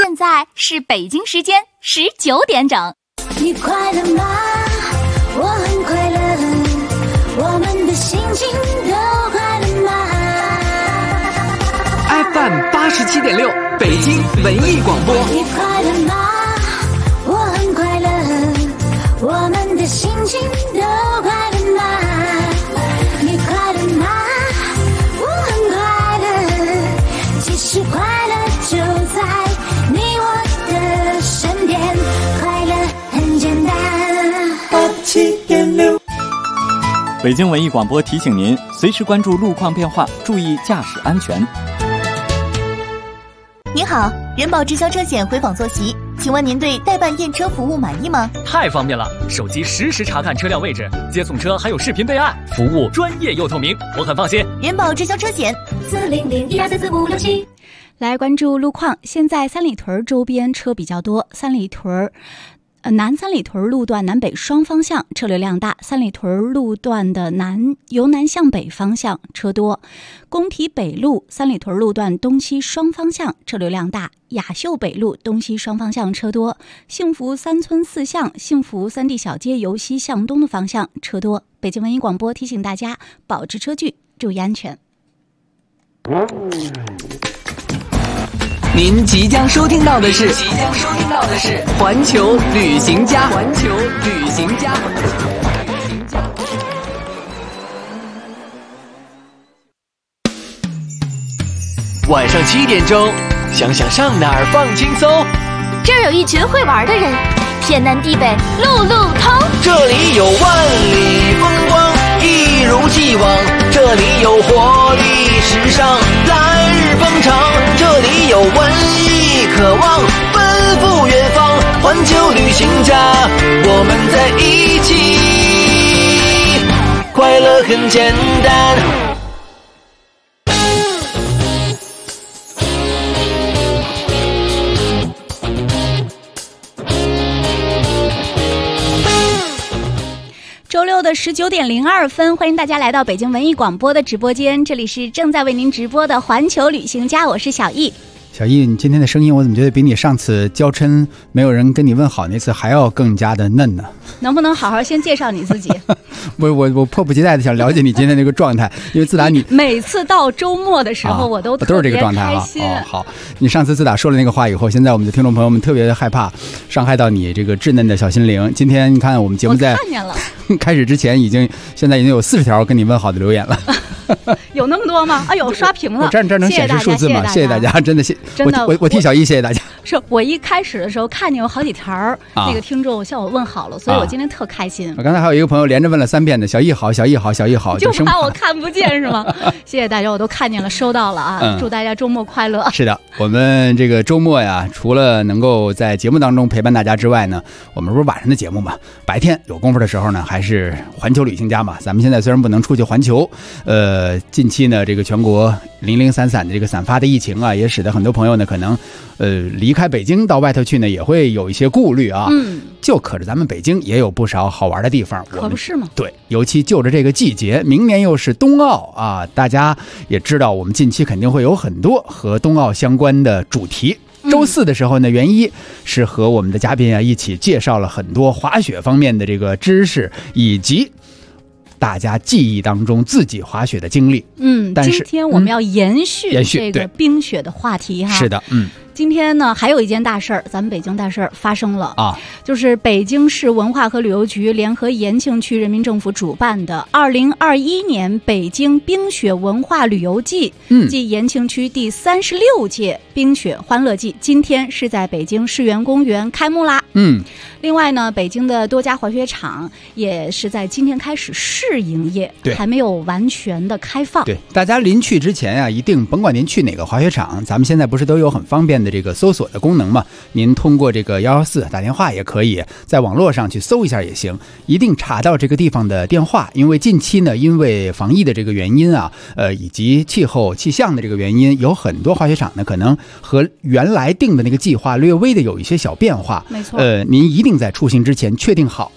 现在是北京时间19点整。 你快乐吗？我很快乐，我们的心情都快乐吗？ FM 87.6北京文艺广播。 你快乐吗？我很快乐，我们的心情都快乐吗？你快乐吗？我很快乐，其实快乐就在你我的身边，快乐很简单。87.6 北京文艺广播提醒您，随时关注路况变化，注意驾驶安全。 您好，人保直销车险回访坐席，请问您对代办验车服务满意吗？ 太方便了，手机实时查看车辆位置，接送车还有视频备案，服务专业又透明，我很放心。 人保直销车险40012344567。 来关注路况，现在三里屯周边车比较多，南三里屯路段南北双方向车流量大，三里屯路段的由南向北方向车多，工体北路三里屯路段东西双方向车流量大，雅秀北路东西双方向车多，幸福三村四巷幸福三地小街由西向东的方向车多。北京文艺广播提醒大家保持车距，注意安全。 您即将收听到的是环球旅行家。晚上7点钟，想想上哪儿放轻松。 这儿有一群会玩的人，天南地北路路通。 这里有万里风光，一如既往。这里有活力时尚，来日方长。这里有文艺渴望，奔赴远方。环球旅行家，我们在一起，快乐很简单。 周六的19点02分，欢迎大家来到北京文艺广播的直播间，这里是正在为您直播的环球旅行家，我是小易。 小易，你今天的声音我怎么觉得比你上次娇嗔没有人跟你问好那次还要更加的嫩呢？ 能不能好好先介绍你自己？ 我迫不及待的想了解你今天这个状态，因为自打你每次到周末的时候，我都是这个状态啊。好，你上次自打说了那个话以后，现在我们的听众朋友们特别害怕伤害到你这个稚嫩的小心灵。今天你看我们节目在开始之前现在已经有40条跟你问好的留言了。 有那么多吗？哎呦，刷屏了！ 这能显示数字吗？谢谢大家，真的我替小易谢谢大家。 是我一开始的时候看见有好几条那个听众向我问好了，所以我今天特开心。 我刚才还有一个朋友连着问了3遍的，小易好，小易好，小易好， 就怕我看不见是吗？谢谢大家，我都看见了，收到了啊！祝大家周末快乐。 是的，我们这个周末呀，除了能够在节目当中陪伴大家之外呢，我们不是晚上的节目嘛，白天有功夫的时候呢，还是环球旅行家嘛。咱们现在虽然不能出去环球，近期呢，这个全国零零散散的这个散发的疫情啊，也使得很多朋友呢，可能离开北京到外头去呢，也会有一些顾虑啊。就可着咱们北京也有不少好玩的地方， 可不是吗？ 对，尤其就着这个季节，明年又是冬奥啊，大家也知道，我们近期肯定会有很多和冬奥相关的主题。周4的时候呢，袁一是和我们的嘉宾啊一起介绍了很多滑雪方面的这个知识，以及大家记忆当中自己滑雪的经历。但是今天我们要延续这个冰雪的话题哈。 是的， 今天呢，还有一件大事儿，咱们北京大事儿发生了啊，就是北京市文化和旅游局联合延庆区人民政府主办的2021年北京冰雪文化旅游季，即延庆区第36届冰雪欢乐季，今天是在北京世园公园开幕啦。另外呢，北京的多家滑雪场也是在今天开始试营业，还没有完全的开放。 对，大家临去之前啊，一定甭管您去哪个滑雪场，咱们现在不是都有很方便的这个搜索的功能嘛？您通过这个114打电话也可以，在网络上去搜一下也行，一定查到这个地方的电话。因为近期呢，因为防疫的这个原因啊，以及气象的这个原因，有很多滑雪场呢可能和原来定的那个计划略微的有一些小变化。 没错， 您一定在出行之前确定好了，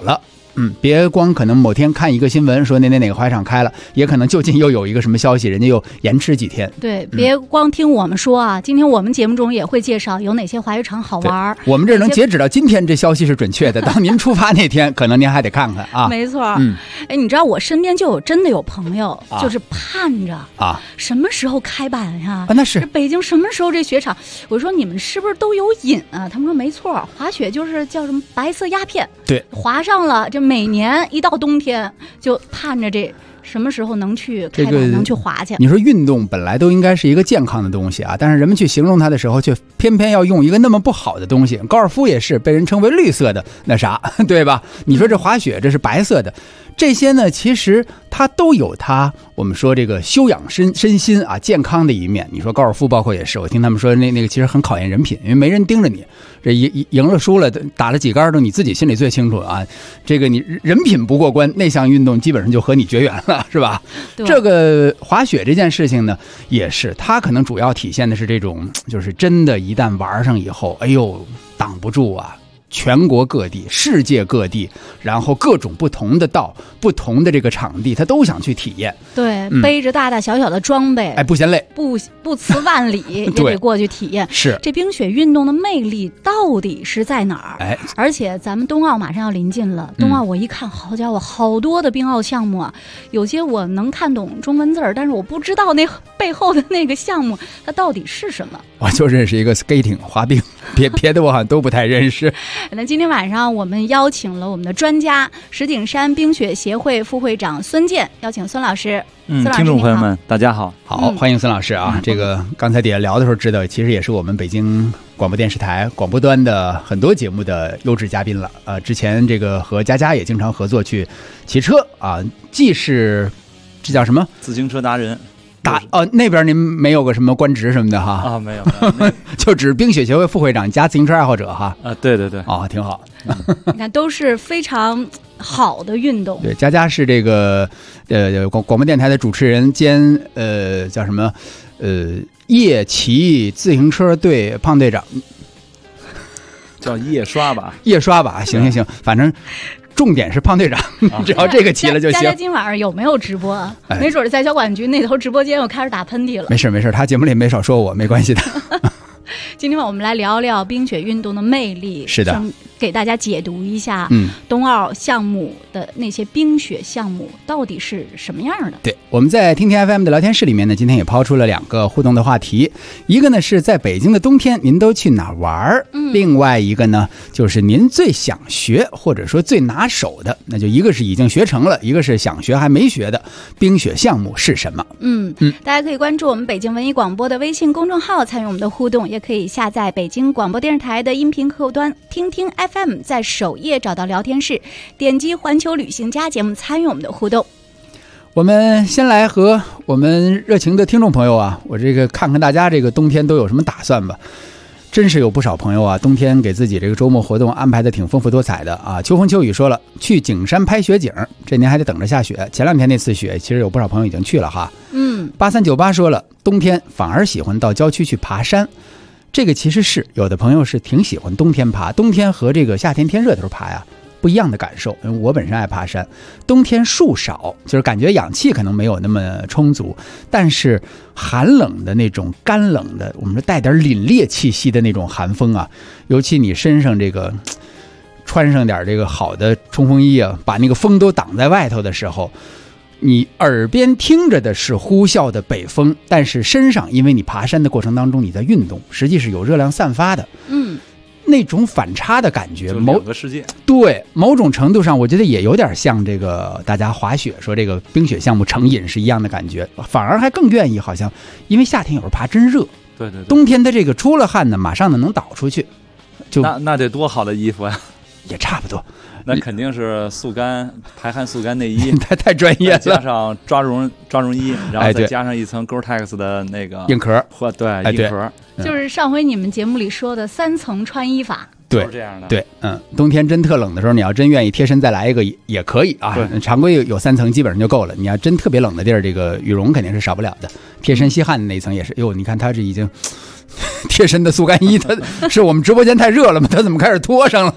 别光可能某天看一个新闻说哪个滑雪场开了，也可能就近又有一个什么消息，人家又延迟几天。 对，别光听我们说啊，今天我们节目中也会介绍有哪些滑雪场好玩。 我们这能截止到今天，这消息是准确的。当您出发那天，可能您还得看看啊。 没错，你知道我身边真的有朋友，就是盼着什么时候开办呀？ 那是北京什么时候这雪场？我说你们是不是都有瘾啊？他们说没错，滑雪就是叫什么白色鸦片， 对， 滑上了，这每年一到冬天就盼着这什么时候能去开办，能去滑去。 你说运动本来都应该是一个健康的东西啊，但是人们去形容它的时候，却偏偏要用一个那么不好的东西。高尔夫也是被人称为绿色的那啥，对吧？你说这滑雪这是白色的，这些呢，其实它都有它我们说这个修养身心啊健康的一面。你说高尔夫包括也是，我听他们说那个其实很考验人品，因为没人盯着你，这赢了输了打了几杆都你自己心里最清楚啊。这个你人品不过关，那项运动基本上就和你绝缘了，是吧？这个滑雪这件事情呢，也是它可能主要体现的是这种，就是真的一旦玩上以后，哎呦挡不住啊。全国各地、世界各地，然后各种不同的道、不同的这个场地，他都想去体验。 对，背着大大小小的装备， 不嫌累， 不辞万里也得过去体验。 是这冰雪运动的魅力到底是在哪儿？而且咱们冬奥马上要临近了，冬奥我一看，好家伙，好多的冰奥项目啊，有些我能看懂中文字儿，但是我不知道那背后的那个项目它到底是什么。 我就认识一个 skating 滑冰，别的我好像都不太认识。 那今天晚上我们邀请了我们的专家，石景山冰雪协会副会长孙健，邀请孙老师。 听众朋友们大家好。 好，欢迎孙老师啊。这个刚才底下聊的时候知道，其实也是我们北京广播电视台广播端的很多节目的优质嘉宾了。之前这个和佳佳也经常合作去骑车啊，既是这叫什么自行车达人。 那边您没有个什么官职什么的哈？ 没有， 就只是冰雪协会副会长加自行车爱好者哈。 对， 挺好。 你看，都是非常好的运动。 对，佳佳是这个广播电台的主持人兼叫什么夜骑自行车队胖队长， 叫夜刷吧。 行，反正。重点是胖队长，只要这个齐了就行。 佳佳今晚上有没有直播啊？没准在小管局那头直播间又开始打喷嚏了。 没事，他节目里没少说我，没关系的。 今天我们来聊聊冰雪运动的魅力， 是的， 给大家解读一下冬奥项目的那些冰雪项目到底是什么样的。 对，我们在听听 FM 的聊天室里面呢，今天也抛出了2个互动的话题，一个呢是在北京的冬天您都去哪儿玩，另外一个呢就是您最想学或者说最拿手的，那就一个是已经学成了，一个是想学还没学的冰雪项目是什么。 大家可以关注我们北京文艺广播的微信公众号参与我们的互动，也可以下载北京广播电视台的音频客户端听听 FM， 在首页找到聊天室，点击环球旅行家节目参与我们的互动。 我们先来和我们热情的听众朋友啊，我这个看看大家这个冬天都有什么打算吧。真是有不少朋友啊，冬天给自己这个周末活动安排的挺丰富多彩的啊。秋风秋雨说了，去景山拍雪景，这年还得等着下雪。前2天那次雪，其实有不少朋友已经去了哈。8398说了，冬天反而喜欢到郊区去爬山。这个其实是有的朋友是挺喜欢冬天爬，冬天和这个夏天天热的时候爬呀不一样的感受。因为我本身爱爬山，冬天树少，就是感觉氧气可能没有那么充足，但是寒冷的那种干冷的，我们说带点凛冽气息的那种寒风啊，尤其你身上这个穿上点这个好的冲锋衣啊，把那个风都挡在外头的时候，你耳边听着的是呼啸的北风，但是身上因为你爬山的过程当中你在运动，实际是有热量散发的。那种反差的感觉， 两个世界。 对，某种程度上我觉得也有点像这个大家滑雪说这个冰雪项目成瘾是一样的感觉，反而还更愿意好像，因为夏天有时候爬真热， 对， 冬天的这个出了汗呢马上呢能导出去，就那得多好的衣服呀。 也差不多， 那肯定是速干排汗速干内衣， 太专业了， 加上抓绒衣，然后再加上一层 Gore-Tex 的那个硬壳， 硬壳， 就是上回你们节目里说的3层穿衣法。 对， 这样的。 对，冬天真特冷的时候，你要真愿意贴身再来一个也可以啊。常规有3层基本上就够了。你要真特别冷的地儿，这个羽绒肯定是少不了的，贴身吸汗的那一层也是。哟，你看它这已经贴身的速干衣，它是我们直播间太热了吗？它怎么开始脱上了？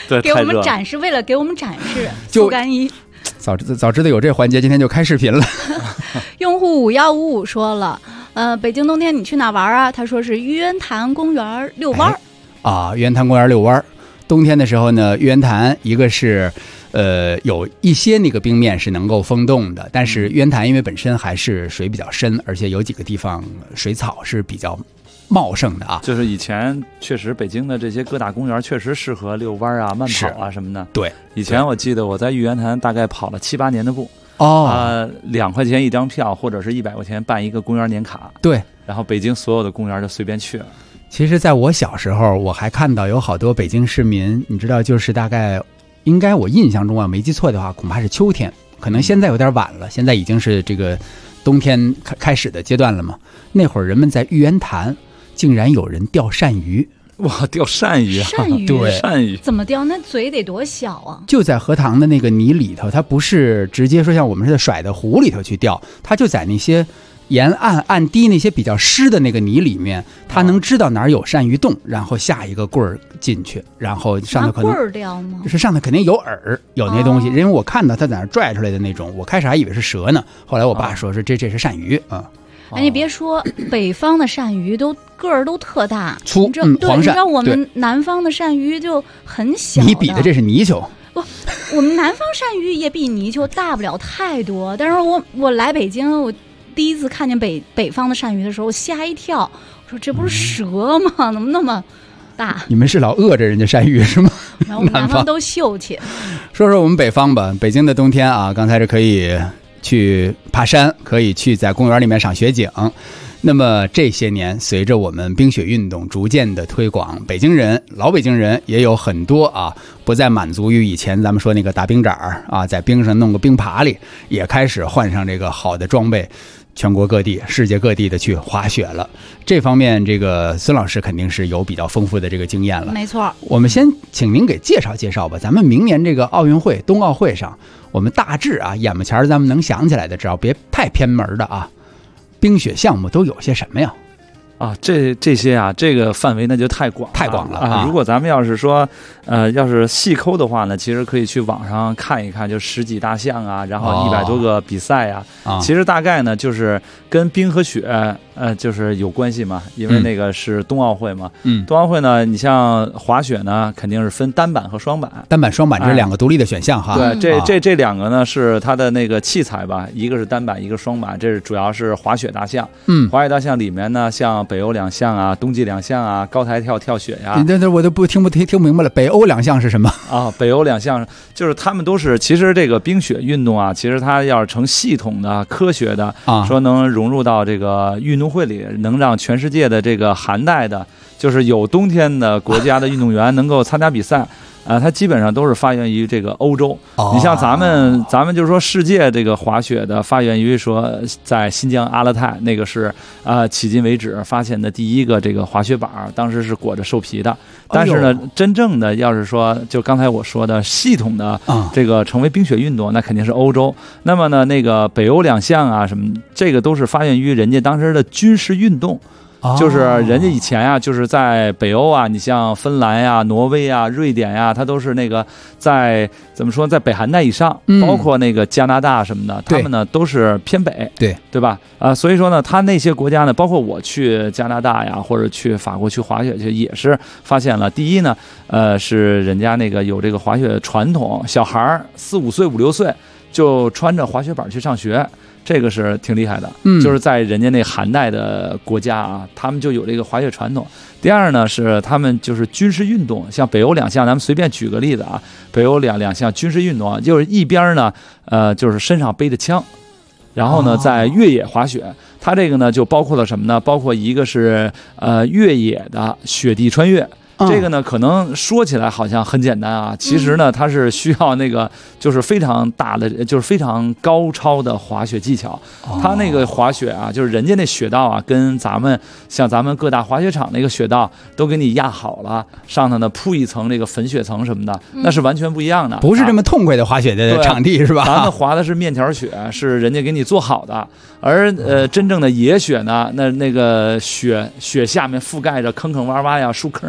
对， 给我太热了。 们展示，为了给我们展示就速干衣。 早知道有这环节，今天就开视频了。 用户5155说了，北京冬天你去哪玩啊？他说是玉渊潭公园遛弯儿。 啊，玉渊潭公园遛弯儿。冬天的时候呢，玉渊潭一个是有一些那个冰面是能够封冻的，但是玉渊潭因为本身还是水比较深，而且有几个地方水草是比较茂盛的啊。 就是以前确实北京的这些各大公园确实适合遛弯啊、慢跑啊什么的。 对， 以前我记得我在玉渊潭大概跑了7、8年的步。2块钱一张票，或者是100块钱办一个公园年卡。 对， 然后北京所有的公园就随便去了。 其实在我小时候，我还看到有好多北京市民，你知道，就是大概应该我印象中啊，没记错的话，恐怕是秋天，可能现在有点晚了，现在已经是这个冬天开始的阶段了嘛。那会儿人们在玉渊潭竟然有人钓鳝鱼。 哇，钓鳝鱼啊！ 鳝鱼， 对， 鳝鱼怎么钓？那嘴得多小啊！ 就在荷塘的那个泥里头，它不是直接说像我们似的甩到湖里头去钓，它就在那些沿岸岸堤那些比较湿的那个泥里面，它能知道哪儿有鳝鱼洞，然后下一个棍儿进去，然后上头可能拿棍儿钓吗？ 是上头肯定有饵，有那些东西，因为我看到它在那儿拽出来的那种，我开始还以为是蛇呢，后来我爸说是这是鳝鱼啊。 哎，你别说，北方的鳝鱼都个儿都特大， 粗， 对， 黄鳝。 你知道我们南方的鳝鱼就很小。 你比的这是泥鳅。 不，我们南方鳝鱼也比泥鳅大不了太多。但是我来北京，我第一次看见北方的鳝鱼的时候，吓一跳，我说这不是蛇吗？怎么那么大？ 你们是老饿着人家鳝鱼是吗？ 然后我们南方都秀气。 说说我们北方吧，北京的冬天啊，刚才是可以去爬山，可以去在公园里面赏雪景。那么这些年，随着我们冰雪运动逐渐的推广，老北京人也有很多啊，不再满足于以前咱们说那个打冰盏啊，在冰上弄个冰爬里，也开始换上这个好的装备，全国各地、世界各地的去滑雪了。这方面，这个孙老师肯定是有比较丰富的这个经验了。 没错， 我们先请您给介绍介绍吧。咱们明年这个奥运会、冬奥会上，我们大致啊，眼巴前咱们能想起来的，只要别太偏门的啊，冰雪项目都有些什么呀？ 啊，这些啊，这个范围那就太广了啊！如果咱们要是说，要是细抠的话呢，其实可以去网上看一看，就10几大项啊，然后100多个比赛啊。其实大概呢，就是跟冰和雪，就是有关系嘛，因为那个是冬奥会嘛。冬奥会呢，你像滑雪呢，肯定是分单板和双板。 单板、双板这是两个独立的选项哈。 对，这两个呢是它的那个器材吧，一个是单板，一个双板，这是主要是滑雪大项。滑雪大项里面呢，像北欧2项啊，冬季2项啊，高台跳雪呀。 我都听不明白了，北欧2项是什么啊？北欧2项就是他们都是，其实这个冰雪运动啊，其实它要是成系统的、科学的，说能融入到这个运动会里，能让全世界的这个寒带的，就是有冬天的国家的运动员能够参加比赛。它基本上都是发源于这个欧洲。你像咱们就是说世界这个滑雪的发源于说在新疆阿勒泰，那个是迄今为止发现的第一个这个滑雪板，当时是裹着兽皮的。但是呢，真正的要是说就刚才我说的系统的这个成为冰雪运动，那肯定是欧洲。那么呢，那个北欧2项啊什么，这个都是发源于人家当时的军事运动。就是人家以前啊，就是在北欧啊，你像芬兰呀、挪威呀、瑞典呀，它都是那个在怎么说，在北寒带以上，包括那个加拿大什么的，他们呢都是偏北，对吧？所以说呢，他那些国家呢，包括我去加拿大呀，或者去法国去滑雪去，也是发现了，第一呢，是人家那个有这个滑雪传统，小孩4、5岁、5、6岁就穿着滑雪板去上学。这个是挺厉害的，就是在人家那寒带的国家啊，他们就有这个滑雪传统。第二呢，是他们就是军事运动，像北欧2项，咱们随便举个例子啊，北欧两项军事运动啊，就是一边呢，就是身上背着枪，然后呢，在越野滑雪，它这个呢就包括了什么呢？包括一个是越野的雪地穿越。这个呢，可能说起来好像很简单啊，其实呢，它是需要那个就是非常大的，就是非常高超的滑雪技巧。它那个滑雪啊，就是人家那雪道啊，跟咱们各大滑雪场那个雪道都给你压好了，上头呢铺一层这个粉雪层什么的，那是完全不一样的， 不是这么痛快的滑雪的场地是吧？ 咱们滑的是面条雪，是人家给你做好的，而真正的野雪呢，那个雪下面覆盖着坑坑洼洼呀、树坑啊。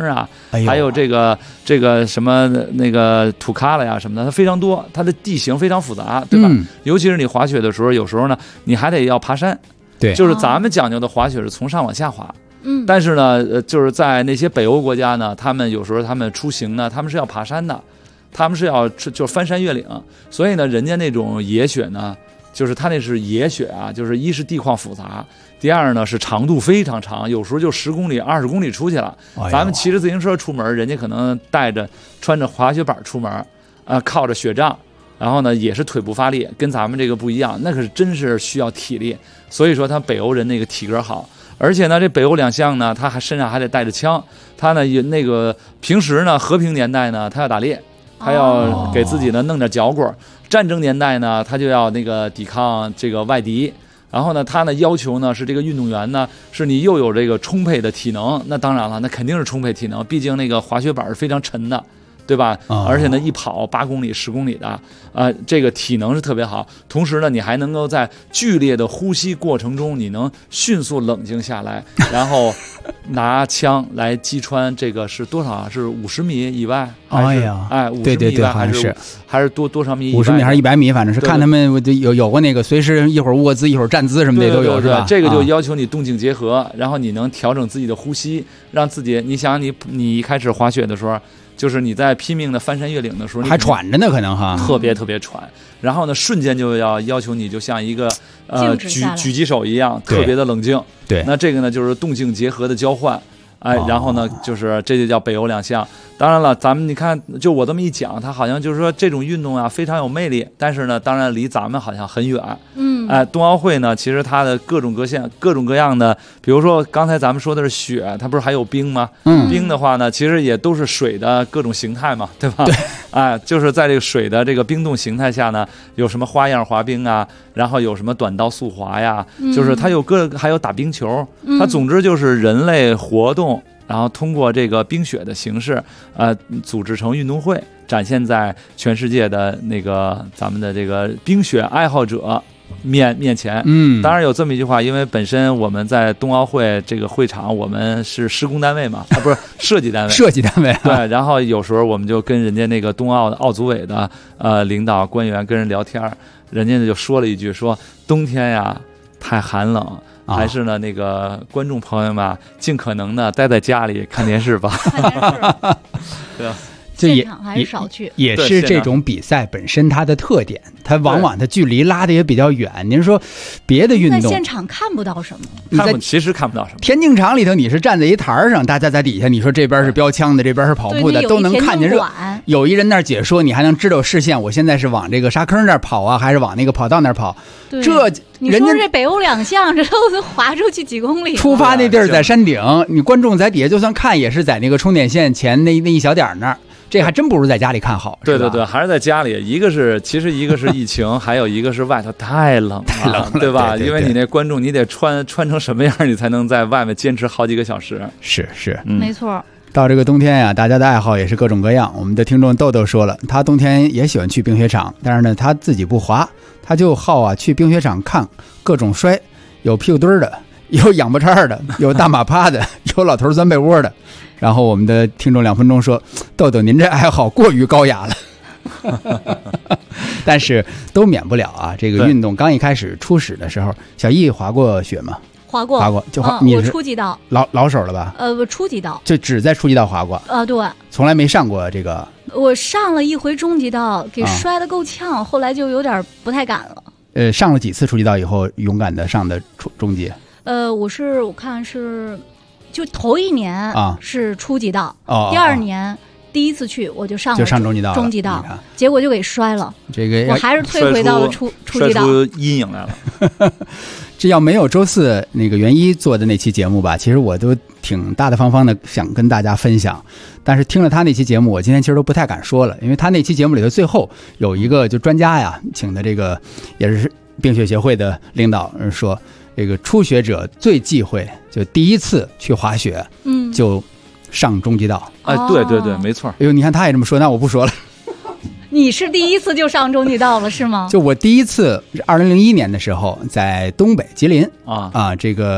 还有这个什么那个土喀拉呀什么的，它非常多，它的地形非常复杂，对吧？尤其是你滑雪的时候，有时候呢你还得要爬山， 对， 就是咱们讲究的滑雪是从上往下滑。但是呢，就是在那些北欧国家呢，他们有时候他们出行呢，他们是要爬山的，他们是要就是翻山越岭，所以呢，人家那种野雪呢，就是他那是野雪啊，就是一是地况复杂，第二呢是长度非常长，有时候就10公里、20公里出去了。咱们骑着自行车出门，人家可能穿着滑雪板出门，靠着雪杖，然后呢也是腿部发力，跟咱们这个不一样，那可是真是需要体力。所以说，他北欧人那个体格好。而且呢，这北欧两项呢，他还身上还得带着枪。他呢，那个平时呢，和平年代呢，他要打猎，他要给自己呢弄点嚼棍；战争年代呢，他就要那个抵抗这个外敌。然后呢，他呢要求呢是这个运动员呢，是你又有这个充沛的体能。那当然了，那肯定是充沛体能，毕竟那个滑雪板是非常沉的。对吧？而且呢，一跑8公里、10公里的，这个体能是特别好。同时呢，你还能够在剧烈的呼吸过程中，你能迅速冷静下来，然后拿枪来击穿这个是多少啊？是50米以外？还是50米以外还是多少米以外 ？50米还是100米？反正是看他们有过那个随时一会儿卧姿一会儿站姿什么的都有，是吧？ 这个就要求你动静结合，然后你能调整自己的呼吸，让自己。你想你一开始滑雪的时候。就是你在拼命的翻山越岭的时候， 还喘着呢，可能哈， 特别喘。然后呢，瞬间就要求你，就像一个狙击手一样，特别的冷静。 对， 那这个呢，就是动静结合的交换。然后呢，就是这就叫北欧两项。当然了，咱们你看，就我这么一讲，它好像就是说这种运动啊非常有魅力，但是呢，当然离咱们好像很远。冬奥会呢，其实它的各种各样的，比如说刚才咱们说的是雪，它不是还有冰吗？冰的话呢，其实也都是水的各种形态嘛，对吧？对，就是在这个水的这个冰冻形态下呢，有什么花样滑冰啊，然后有什么短道速滑呀，就是它还有打冰球，它总之就是人类活动。然后通过这个冰雪的形式，组织成运动会，展现在全世界的那个咱们的这个冰雪爱好者面前。当然有这么一句话，因为本身我们在冬奥会这个会场，我们是施工单位嘛，不是设计单位，对。然后有时候我们就跟人家那个冬奥的奥组委的领导官员跟人聊天，人家就说了一句，说冬天呀太寒冷。还是呢，那个观众朋友们尽可能的待在家里看电视吧。 看电视， 对吧？ 现场还是少去， 也是这种比赛本身它的特点，它往往它距离拉的也比较远。您说别的运动， 在现场看不到什么， 其实看不到什么。 田径场里头，你是站在一台上，大家在底下，你说这边是标枪的，这边是跑步的，都能看见。有一人那儿解说，你还能知道视线。我现在是往这个沙坑那儿跑啊，还是往那个跑道那儿跑？ 你说这北欧两项，这都滑出去几公里。 出发那地儿在山顶，你观众在底下就算看，也是在那个充电线前那一小点那儿。这还真不如在家里看好。 对，还是在家里。一个是疫情，还有一个是外头太冷了，对吧？因为你那观众，你得穿成什么样，你才能在外面坚持好几个小时。 是， 没错。 到这个冬天呀，大家的爱好也是各种各样。我们的听众豆豆说了，他冬天也喜欢去冰雪场，但是呢，他自己不滑，他就好去冰雪场看各种摔，有屁股墩的，有仰巴叉的，有大马趴的，有老头钻被窝的。然后我们的听众2分钟说，豆豆您这爱好过于高雅了。但是都免不了啊，这个运动刚一开始初始的时候，小易滑过雪吗？ 滑过， 就你我初级道， 老手了吧？ 我初级道， 就只在初级道滑过。 对， 从来没上过这个。 我上了一回中级道，给摔得够呛，后来就有点不太敢了。 上了几次初级道以后，勇敢的上的中级？ 我看是，就头一年是初级道，第二年第一次去我就上中级道， 结果就给摔了。 这个我还是退回到了初级道， 摔出阴影来了。 这要没有周四那个袁一做的那期节目吧，其实我都挺大大方方的想跟大家分享，但是听了他那期节目，我今天其实都不太敢说了，因为他那期节目里头最后有一个就专家呀，请的这个也是冰雪协会的领导说，这个初学者最忌讳就第一次去滑雪，就上中级道。 对，没错。 哎呦，你看他也这么说，那我不说了。 你是第一次就上中级道了是吗？ 就我第一次2001年的时候，在东北吉林这个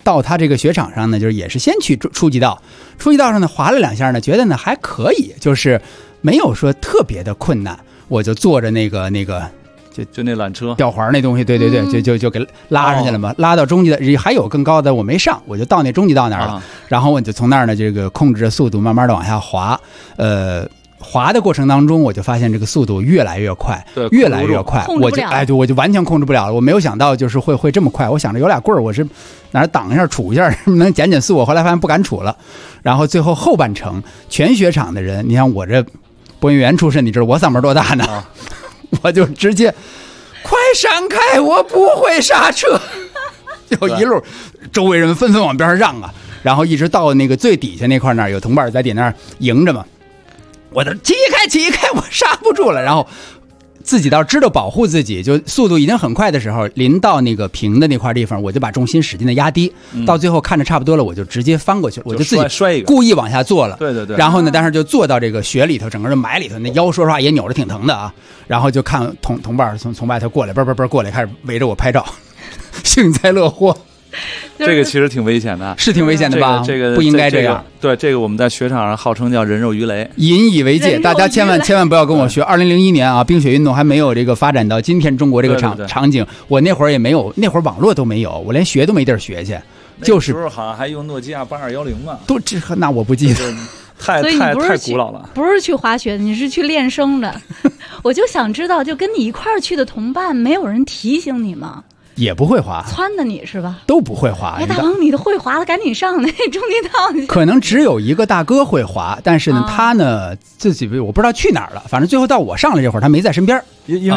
到他这个雪场上呢，就是也是先去初级道上呢滑了2下呢，觉得呢还可以，就是没有说特别的困难，我就坐着那个就那缆车吊环那东西，对，就给拉上去了嘛，拉到中级的，还有更高的我没上，我就到那中级道那儿了，然后我就从那儿呢这个控制着速度慢慢的往下滑，滑的过程当中，我就发现这个速度越来越快，越来越快，我就完全控制不了了。我没有想到就是会这么快，我想着有俩棍儿，我是哪儿挡一下杵一下能减速，我后来发现不敢杵了。然后最后半程全雪场的人，你看我这播音员出身，你知道我嗓门多大呢？我就直接快闪开，我不会刹车，就一路周围人纷纷往边上让啊，然后一直到那个最底下那块那儿有同伴在底那儿迎着嘛，我都起开，我刹不住了，然后自己倒知道保护自己，就速度已经很快的时候，临到那个平的那块地方，我就把重心使劲的压低，到最后看着差不多了，我就直接翻过去了，我就自己摔一个， 故意往下坐了， 对， 然后呢，当时就坐到这个雪里头，整个人埋里头，那腰说实话也扭着挺疼的啊，然后就看同伴从外头过来，嘣过来，开始围着我拍照，幸灾乐祸。 这个其实挺危险的， 是挺危险的吧？ 这个不应该这样。 对，这个我们在雪场上号称叫人肉鱼雷， 引以为戒。大家千万不要跟我学。2001年啊，冰雪运动还没有这个发展到今天中国这个场景。我那会儿也没有，那会儿网络都没有，我连学都没地儿学去。就是那时候好像还用诺基亚8210嘛。 那我不记得。 太古老了。 不是去滑雪，你是去练声的。我就想知道，就跟你一块儿去的同伴，没有人提醒你吗？ 也不会滑， 撺的你是吧？ 都不会滑。 大王，你的会滑的，赶紧上那中级道去。 可能只有一个大哥会滑，但是呢，他呢自己我不知道去哪儿了。反正最后到我上来这会儿，他没在身边， 因为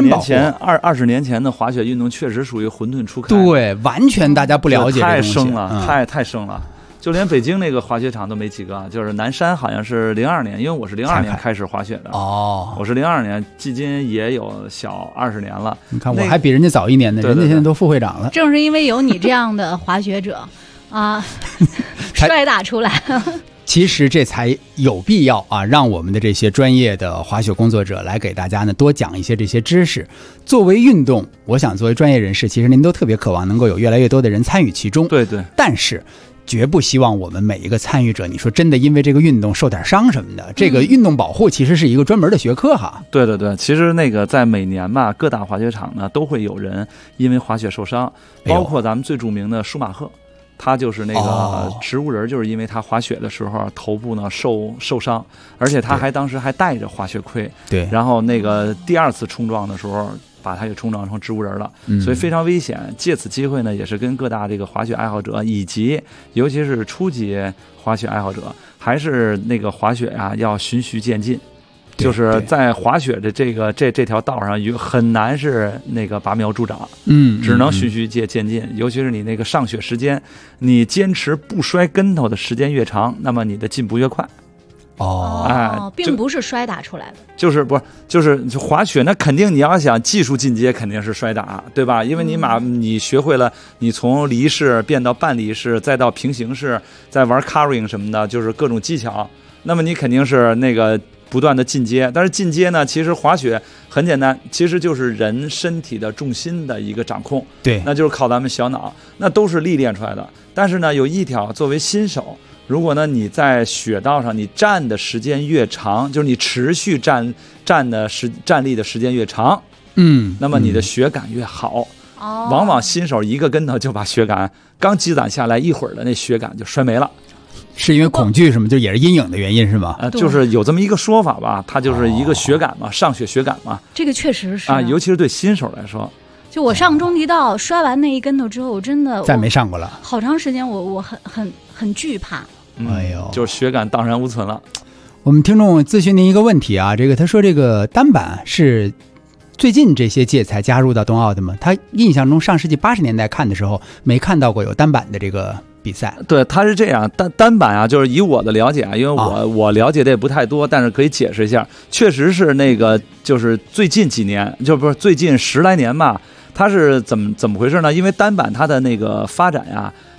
20年前的滑雪运动确实属于混沌初开， 对，完全大家不了解这东西， 太生了，太生了。就连北京那个滑雪场都没几个，就是南山好像是02年，因为我是02年开始滑雪的我是02年，距今也有小20年了。 你看我还比人家早1年呢，人家现在都副会长了。 正是因为有你这样的滑雪者啊，摔打出来了。 其实这才有必要啊，让我们的这些专业的滑雪工作者来给大家呢多讲一些这些知识。作为运动，我想作为专业人士，其实您都特别渴望能够有越来越多的人参与其中。 对， 但是绝不希望我们每一个参与者，你说真的因为这个运动受点伤什么的，这个运动保护其实是一个专门的学科哈。 对，其实那个在每年吧，各大滑雪场呢都会有人因为滑雪受伤，包括咱们最著名的舒马赫，他就是那个植物人，就是因为他滑雪的时候头部呢受伤，而且他当时还带着滑雪盔， 对， 然后那个第2次冲撞的时候，把它给冲撞成植物人了，所以非常危险。借此机会呢，也是跟各大这个滑雪爱好者，以及尤其是初级滑雪爱好者，还是那个滑雪啊，要循序渐进。就是在滑雪的这条道上，很难是那个拔苗助长，只能循序渐进。尤其是你那个上雪时间，你坚持不摔跟头的时间越长，那么你的进步越快。 并不是摔打出来的， 就是滑雪，那肯定你要想技术进阶，肯定是摔打，对吧？因为你学会了，你从离式变到半离式，再到平行式，再玩 carrying 什么的，就是各种技巧。那么你肯定是那个不断的进阶，但是进阶呢，其实滑雪很简单，其实就是人身体的重心的一个掌控， 对， 那就是靠咱们小脑，那都是历练出来的。但是呢，有一条，作为新手，如果呢你在雪道上你站的时间越长，就是你持续站立的时间越长，那么你的雪感越好。往往新手一个跟头就把雪感刚积攒下来一会儿的那雪感就摔没了。 是因为恐惧什么，就也是阴影的原因是吗？ 就是有这么一个说法吧，它就是一个雪感嘛，上雪雪感嘛。 这个确实是尤其是对新手来说。 就我上中级道摔完那一跟头之后，我真的再没上过了， 好长时间我很惧怕。 哎呦， 就是雪感荡然无存了。 我们听众咨询您一个问题啊，他说这个单板是最近这些届才加入到冬奥的吗？他印象中上世纪80年代看的时候没看到过有单板的这个比赛。 对，他是这样，单板啊，就是以我的了解啊，因为我了解的也不太多，但是可以解释一下，确实是那个就是最近几年，就不是最近10来年吧，它是怎么回事呢？因为单板它的那个发展呀，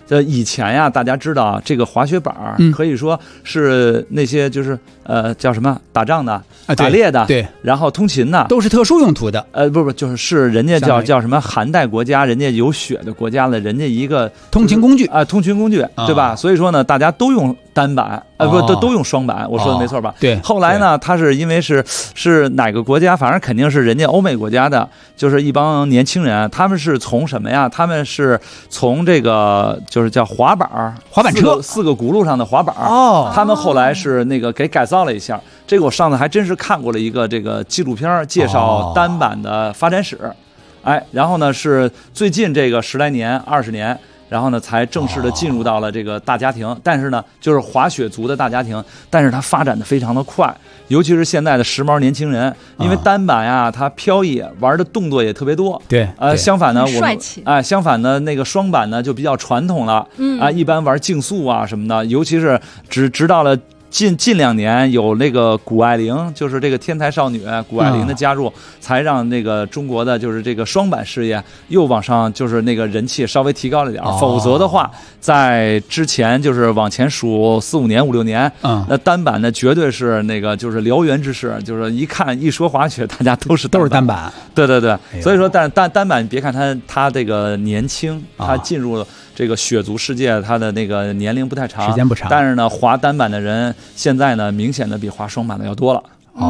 以前呀，大家知道这个滑雪板可以说是那些就是叫什么打仗的、打猎的， 对， 然后通勤的， 都是特殊用途的。 不，就是人家叫什么寒带国家，人家有雪的国家了，人家一个通勤工具啊，通勤工具，对吧？所以说呢，大家都用单板，都用双板，我说的没错吧？ 对。 后来呢，它是因为是哪个国家，反正肯定是人家欧美国家的，就是一帮年轻人，他们是从什么呀？他们是从这个就是叫滑板车四个轱辘上的滑板他们后来是那个给改造了一下。这个我上次还真是看过了一个这个纪录片，介绍单板的发展史。然后呢是最近这个10来年、20年。然后呢，才正式的进入到了这个大家庭，但是呢，就是滑雪族的大家庭，但是它发展的非常的快，尤其是现在的时髦年轻人，因为单板呀，它飘逸，玩的动作也特别多。 对， 相反呢，我们相反呢，那个双板呢就比较传统了，一般玩竞速啊什么的，尤其是直到了。近2年有那个谷爱凌，就是这个天才少女谷爱凌的加入，才让那个中国的就是这个双板事业又往上，就是那个人气稍微提高了点。否则的话，在之前就是往前数4、5年、5、6年，那单板呢绝对是那个就是燎原之势，就是一说滑雪，大家都是单板。对，所以说，但是单板，你别看他这个年轻，他进入这个雪族世界，他的那个年龄不太长， 时间不长， 但是呢，滑单板的人现在呢，明显的比滑双板的要多了。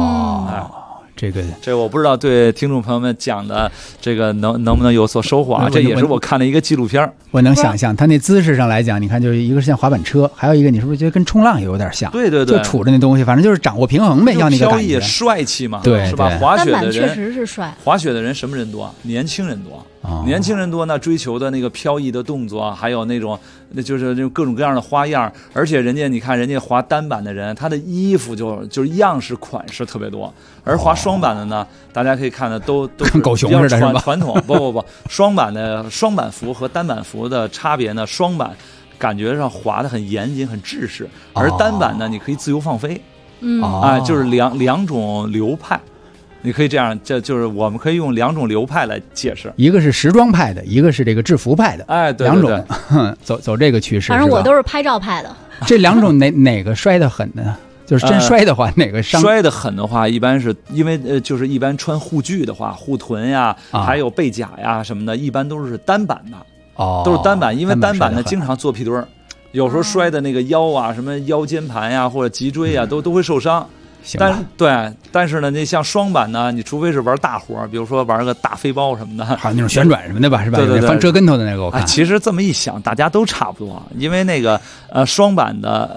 这我不知道对听众朋友们讲的这个能不能有所收获啊？这也是我看了一个纪录片， 我能想象他那姿势上来讲，你看就是一个是像滑板车，还有一个你是不是觉得跟冲浪也有点像？ 对，就杵着那东西，反正就是掌握平衡呗，要那个感觉， 飘逸帅气嘛， 对， 是吧？滑雪的人确实是帅， 滑雪的人什么人多？年轻人多。年轻人多呢，追求的那个飘逸的动作，还有那种就是各种各样的花样，而且你看人家滑单板的人，他的衣服就是样式款式特别多，而滑双板的呢，大家可以看的都跟狗熊似的，是吧？ 传统不，双板服和单板服的差别呢，双板感觉上滑得很严谨、很制式，而单板呢，你可以自由放飞，就是两种流派。你可以这样，就是我们可以用2种流派来解释， 一个是时装派的，一个是这个制服派的， 对 ，2种，走这个趋势。 反正我都是拍照派的。 这2种哪个摔得狠呢？就是真摔的话，哪个伤？ 摔得狠的话，一般是因为就是一般穿护具的话，护臀呀，还有背甲呀什么的，一般都是单板的，都是单板，因为单板呢经常做屁墩儿，有时候摔的那个腰啊，什么腰间盘呀或者脊椎啊，都会受伤。但是呢，那像双板呢，你除非是玩大活，比如说玩个大飞包什么的， 还有那种旋转什么的吧，是吧？ 对， 翻折跟头的那个我看。 其实这么一想，大家都差不多，因为那个双板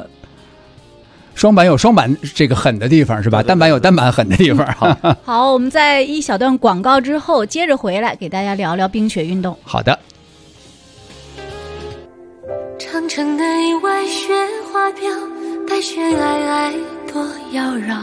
有双板这个狠的地方，是吧？单板有单板狠的地方。 好，我们在一小段广告之后接着回来给大家聊聊冰雪运动。 好的。 长城内外雪花飘，白雪皑皑多妖娆，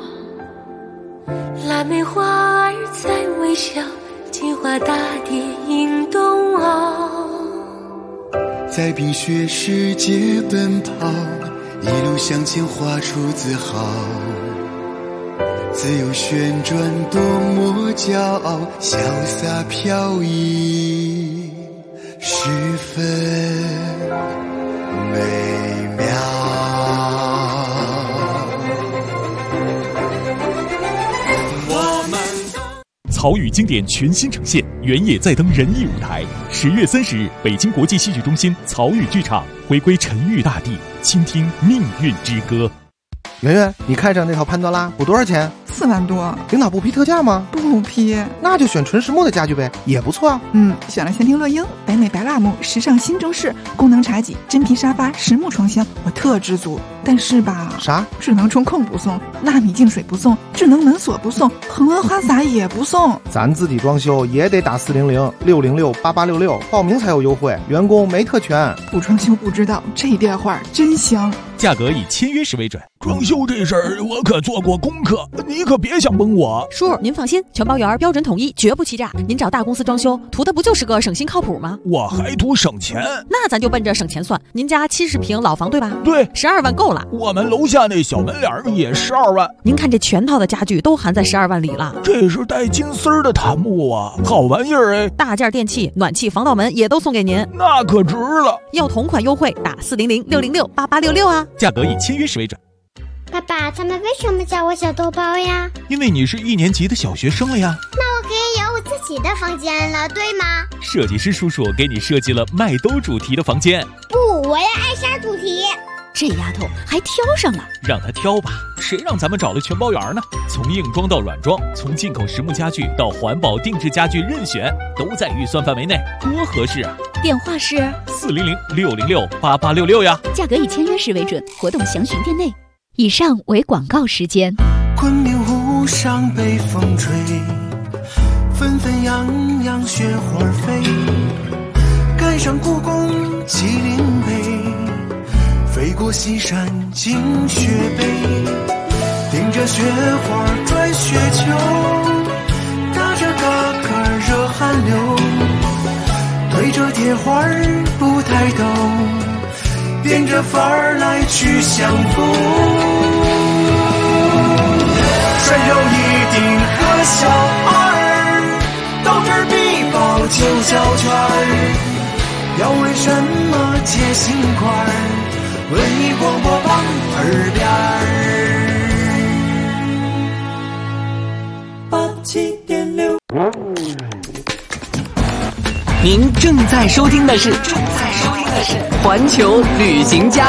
腊梅花儿在微笑，金花大地映冬奥。 在冰雪世界奔跑，一路向前画出自豪，自由旋转多么骄傲，潇洒飘逸十分美妙。 曹禺经典全新呈现，原野再登人艺舞台。10月30日，北京国际戏剧中心曹禺剧场回归沉郁大地，倾听命运之歌。 圆圆，你看上那套潘多拉补多少钱 ？4万多。 领导不批特价吗？ 不批。 那就选纯实木的家具呗，也不错啊。 选了仙庭乐英、北美白蜡木、时尚新中式、功能茶几、真皮沙发、实木床箱，我特知足。但是吧， 啥？ 智能中控不送，纳米净水不送，智能门锁不送，恒温花洒也不送。 咱自己装修也得打400-606-8866，报名才有优惠，员工没特权。 不装修不知道，这电话真香。 价格以签约时为准。 装修这事儿我可做过功课，你可别想蒙我。 叔，您放心，全包园标准统一，绝不欺诈。您找大公司装修，图的不就是个省心靠谱吗？ 我还图省钱， 那咱就奔着省钱算。您家70平老房对吧？ 对 ，12万够了。 我们楼下那小门脸也12万。 您看这全套的家具都含在12万里了。 这是带金丝儿的檀木啊，好玩意儿哎！ 大件电器、暖气、防盗门也都送给您， 那可值了。 要同款优惠，打400-606-8866啊， 价格以签约时为准。 爸爸，他们为什么叫我小豆包呀？ 因为你是1年级的小学生了呀。 那我可以有我自己的房间了，对吗？ 设计师叔叔给你设计了麦兜主题的房间。 不，我要艾莎主题。 这丫头还挑上了， 让她挑吧，谁让咱们找了全包园呢？从硬装到软装，从进口实木家具到环保定制家具，任选都在预算范围内，多合适啊！ 电话是 400-606-8866呀， 价格以签约时为准，活动详询店内。以上为广告时间。 昆明湖上北风吹，纷纷扬扬雪花飞，赶上故宫麒麟碑，飞过西山进雪北，顶着雪花转雪球，打着嘎嘎热汗流，对着铁花不抬头，变着法儿来去相逢。山有一定和小二，到这儿必报9小圈儿，要为什么接心块儿？文艺广播榜耳边儿87.6。 您正在收听的是环球旅行家。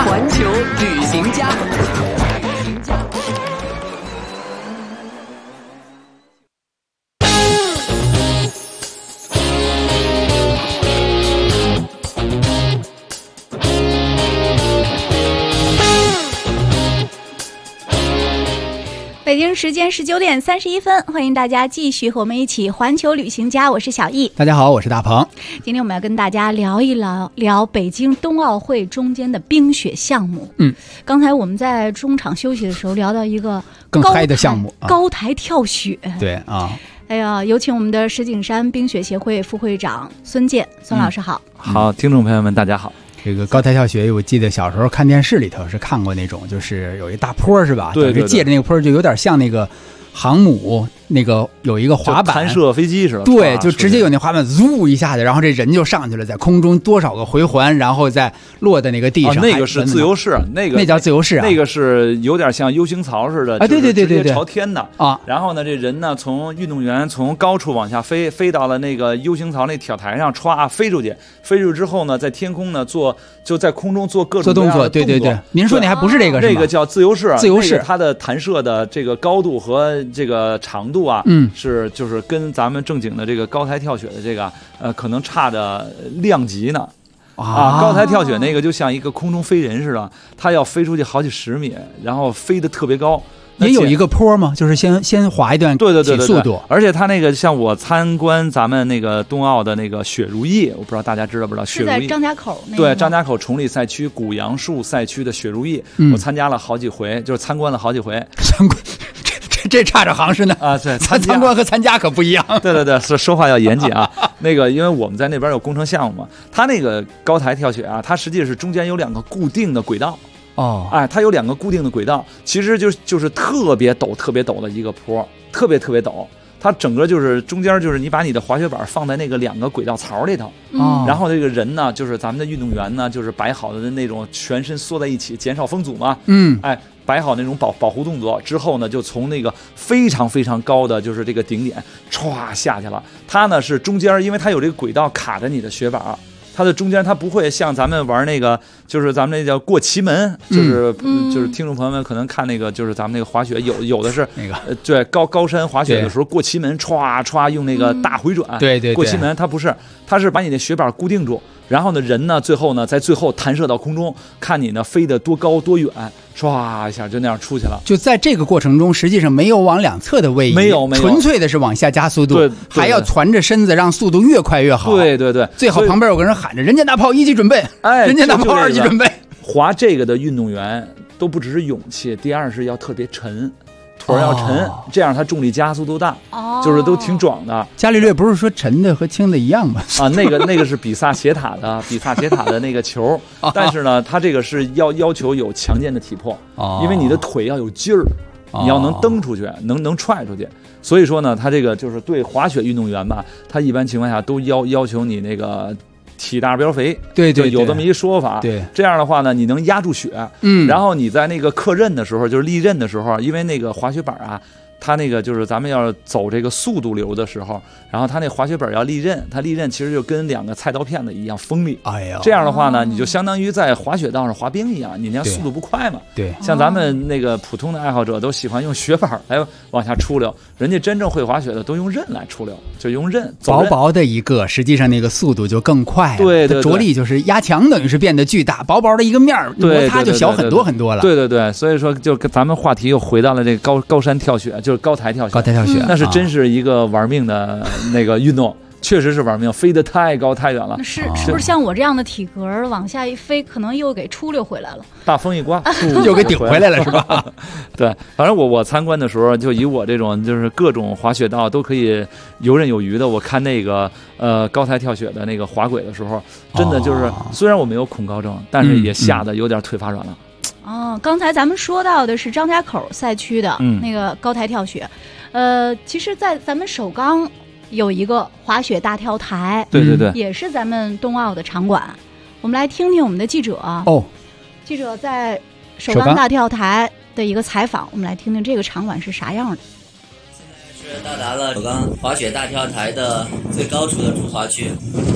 北京时间19点31分，欢迎大家继续和我们一起环球旅行家，我是小易。 大家好，我是大鹏。 今天我们要跟大家聊一聊北京冬奥会中间的冰雪项目。刚才我们在中场休息的时候聊到一个更嗨的项目， 高台跳雪。 对啊。 哎呀，有请我们的石景山冰雪协会副会长孙健，孙老师好。 好，听众朋友们大家好。 这个高台跳雪，我记得小时候看电视里头是看过那种，就是有一大坡是吧？ 对， 借着那个坡就有点像那个航母那个有一个滑板弹射飞机似的。 对，就直接有那滑板嗖一下子，然后这人就上去了，在空中多少个回环，然后再落在那个地上。 那个是自由式，那叫自由式啊。 那个是有点像 U 型槽似的啊， 对，直接朝天的啊。 然后呢，这人呢从运动员从高处往下飞，飞到了那个 U 型槽那挑台上，歘飞出去之后呢，在天空呢就在空中做各种各样的动作。 对，您说那还不是这个， 这个叫自由式，它的弹射的这个高度和这个长度啊，就是跟咱们正经的这个高台跳雪的这个可能差的量级呢。高台跳雪那个就像一个空中飞人似的，它要飞出去好几10米，然后飞得特别高。 也有一个坡吗？就是先滑一段， 对， 速度。 而且它那个像我参观咱们那个冬奥的那个雪如意，我不知道大家知道不知道？雪如意是在张家口那个。 对，张家口崇礼赛区古杨树赛区的雪如意，我参加了好几回，就是参观了好几回。 这差着行是呢啊！对， 参观和参加可不一样。 对，说话要严谨啊。那个，因为我们在那边有工程项目嘛，它那个高台跳雪啊，它实际是中间有2个固定的轨道。它有2个固定的轨道，其实就是特别陡的一个坡，特别陡。它整个就是中间就是你把你的滑雪板放在那个2个轨道槽里头，然后这个人呢，就是咱们的运动员呢，就是摆好的那种全身缩在一起，减少风阻嘛。摆好那种保护动作之后呢，就从那个非常非常高的就是这个顶点歘下去了。它呢是中间，因为它有这个轨道卡着你的雪板。它的中间它不会像咱们玩那个，就是咱们那叫过旗门，就是听众朋友们可能看那个，就是咱们那个滑雪有的是那个对高山滑雪的时候过旗门歘用那个大回转， 对， 过旗门它不是，它是把你的雪板固定住，然后呢人呢最后呢在最后弹射到空中，看你呢飞得多高多远，唰一下就那样出去了。 就在这个过程中，实际上没有往2侧的位移， 没有， 纯粹的是往下加速度， 对， 还要攒着身子让速度越快越好。 对， 最好旁边有个人喊着人家大炮1级准备，人家大炮2级准备。 滑这个的运动员都不只是勇气，第二是要特别沉。腿要沉，这样它重力加速度大，就是都挺壮的。 伽利略不是说沉的和轻的一样吗？ 啊，那个是比萨斜塔的那个球，但是呢，它这个是要求有强健的体魄，因为你的腿要有劲儿，你要能蹬出去，能踹出去。所以说呢，它这个就是对滑雪运动员吧，它一般情况下都要求你那个。体大膘肥， 对， 有这么一说法。 对， 这样的话呢，你能压住雪。然后你在那个刻刃的时候，就是立刃的时候，因为那个滑雪板啊，它那个就是咱们要走这个速度流的时候，然后它那滑雪板要立刃，它立刃其实就跟2个菜刀片子一样锋利。 哎呀， 这样的话呢，你就相当于在滑雪道上滑冰一样，你那速度不快嘛。 对， 像咱们那个普通的爱好者都喜欢用雪板来往下出溜，人家真正会滑雪的都用刃来出溜，就用刃。 薄薄的一个，实际上那个速度就更快了。 对， 着力就是压强，等于是变得巨大，薄薄的一个面摩擦就小很多很多了。 对，所以说就咱们话题又回到了这个高山跳雪，就是高台跳雪。那是真是一个玩命的那个运动，确实是玩命，飞得太高太远了。 是不是像我这样的体格往下一飞，可能又给出溜回来了？ 大风一刮， 又给顶回来了，是吧？ 对，反正我参观的时候，就以我这种就是各种滑雪道都可以游刃有余的，我看那个高台跳雪的那个滑轨的时候，真的就是虽然我没有恐高症，但是也吓得有点腿发软了。 刚才咱们说到的是张家口赛区的那个高台跳雪，其实，在咱们首钢有一个滑雪大跳台， 对， 也是咱们冬奥的场馆。我们来听听我们的记者记者在首钢大跳台的一个采访，我们来听听这个场馆是啥样的。 现在是到达了首钢滑雪大跳台的最高处的主滑区。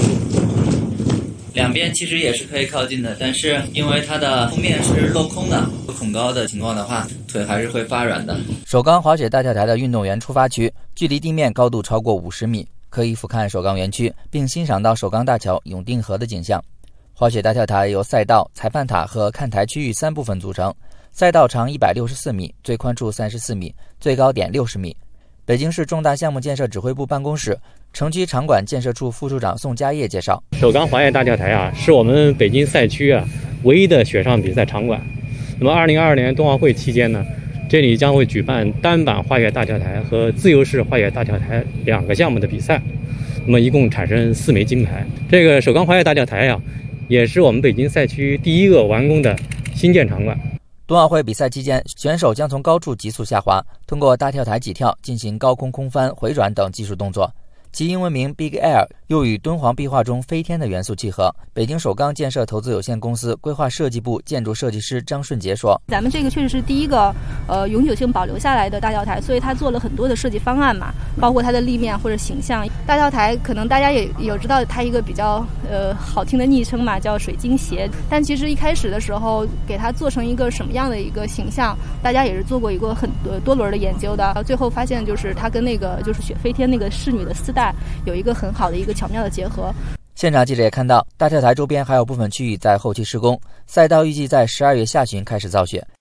两边其实也是可以靠近的，但是因为它的路面是镂空的，有恐高的情况的话，腿还是会发软的。 首钢滑雪大跳台的运动员出发区距离地面高度超过50米，可以俯瞰首钢园区，并欣赏到首钢大桥、永定河的景象。滑雪大跳台由赛道、裁判塔和看台区域3部分组成，赛道长164米，最宽处34米，最高点60米。北京市重大项目建设指挥部办公室城区场馆建设处副处长宋家业介绍， 首钢滑雪大跳台啊，是我们北京赛区啊唯一的雪上比赛场馆。那么2022年冬奥会期间呢，这里将会举办单板滑雪大跳台和自由式滑雪大跳台2个项目的比赛，那么一共产生4枚金牌。这个首钢滑雪大跳台啊，也是我们北京赛区第一个完工的新建场馆。 冬奥会比赛期间，选手将从高处急速下滑，通过大跳台起跳进行高空空翻、回转等技术动作。其英文名 Big Air 又与敦煌壁画中飞天的元素契合。北京首钢建设投资有限公司规划设计部建筑设计师张顺杰说， 咱们这个确实是第一个永久性保留下来的大跳台，所以他做了很多的设计方案嘛，包括它的立面或者形象。大跳台可能大家也有知道它一个比较好听的昵称嘛，叫水晶鞋，但其实一开始的时候给它做成一个什么样的一个形象，大家也是做过一个很多轮的研究的，最后发现就是它跟那个就是雪飞天那个仕女的丝带有一个很好的一个巧妙的结合。 现场记者也看到，大跳台周边还有部分区域在后期施工，赛道预计在12月下旬开始造雪。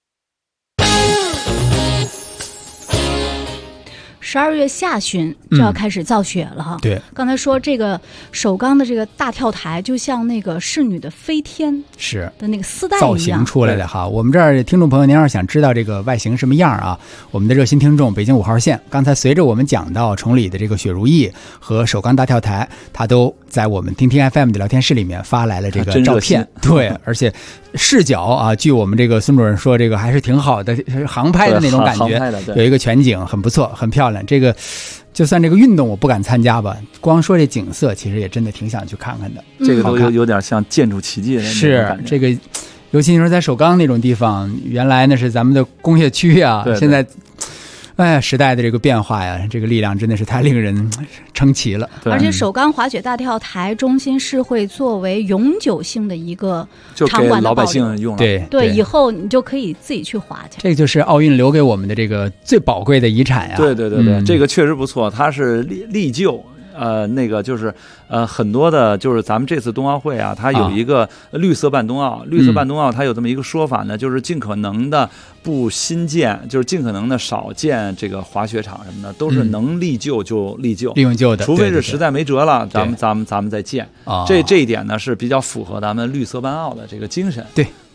12月下旬就要开始造雪了哈。 对， 刚才说这个首钢的这个大跳台，就像那个仕女的飞天是的那个丝带一样造型出来的哈。我们这儿听众朋友，您要是想知道这个外形什么样啊，我们的热心听众北京5号线，刚才随着我们讲到崇礼的这个雪如意和首钢大跳台，他都在我们听听 FM 的聊天室里面发来了这个照片。对，而且视角啊，据我们这个孙主任说，这个还是挺好的，是航拍的那种感觉，有一个全景，很不错，很漂亮。这个就算这个运动我不敢参加吧，光说这景色，其实也真的挺想去看看的。 这个都有点像建筑奇迹的那种感觉。 是这个，尤其你说在首钢那种地方，原来那是咱们的工业区啊， 对对现在。哎，时代的这个变化呀，这个力量真的是太令人称奇了。 而且首钢滑雪大跳台中心是会作为永久性的一个场馆的保留，就给老百姓用了。 对，以后你就可以自己去滑去。 这就是奥运留给我们的这个最宝贵的遗产呀。 对，这个确实不错，它是历旧。那个就是很多的，就是咱们这次冬奥会啊，它有一个绿色办冬奥。绿色办冬奥它有这么一个说法呢，就是尽可能的不新建，就是尽可能的少建这个滑雪场什么的，都是能立旧就立旧， 利用旧的， 除非是实在没辙了，咱们再建。这一点呢是比较符合咱们绿色办奥的这个精神。 对。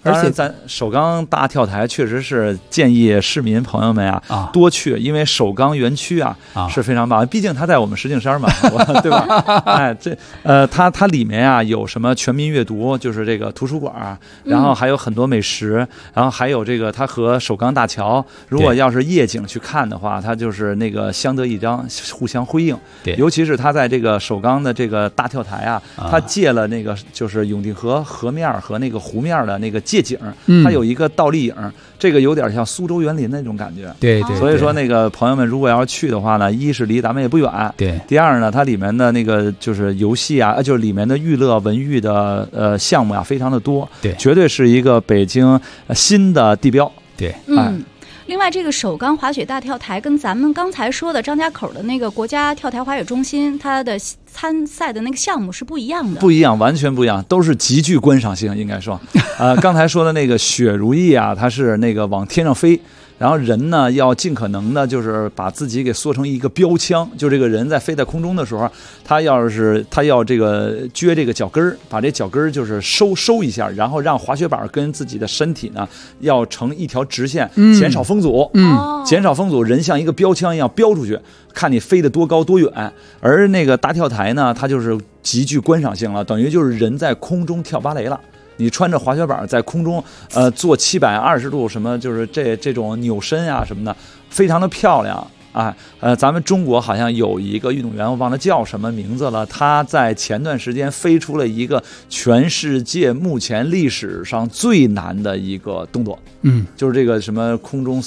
而且咱首钢大跳台确实是建议市民朋友们啊多去，因为首钢园区是非常棒，毕竟它在我们石景山嘛，对吧？哎，它里面有什么全民阅读，就是这个图书馆，然后还有很多美食，然后还有这个它和首钢大桥，如果要是夜景去看的话，它就是那个相得益彰，互相辉映。 对， 尤其是它在这个首钢的这个大跳台它借了那个就是永定河河面和那个湖面的那个借景，它有一个倒立影，这个有点像苏州园林那种感觉。 对， 所以说那个朋友们如果要去的话呢，一是离咱们也不远， 对。 第二呢，它里面的那个就是游戏就是里面的娱乐文娱的项目非常的多， 对， 绝对是一个北京新的地标。 对， 另外，这个首钢滑雪大跳台跟咱们刚才说的张家口的那个国家跳台滑雪中心，它的参赛的那个项目是不一样的， 不一样，完全不一样，都是极具观赏性，应该说。刚才说的那个雪如意它是那个往天上飞。然后人呢，要尽可能的，就是把自己给缩成一个标枪，就这个人在飞在空中的时候，他要这个撅这个脚跟儿，把这脚跟儿就是收一下，然后让滑雪板跟自己的身体呢要成一条直线，减少风阻，减少风阻，人像一个标枪一样飙出去，看你飞得多高多远。而那个大跳台呢，它就是极具观赏性了，等于就是人在空中跳芭蕾了。你穿着滑雪板在空中，做720度什么，就是这种扭身什么的，非常的漂亮。咱们中国好像有一个运动员，我忘了叫什么名字了，他在前段时间飞出了一个全世界目前历史上最难的一个动作，就是这个什么空中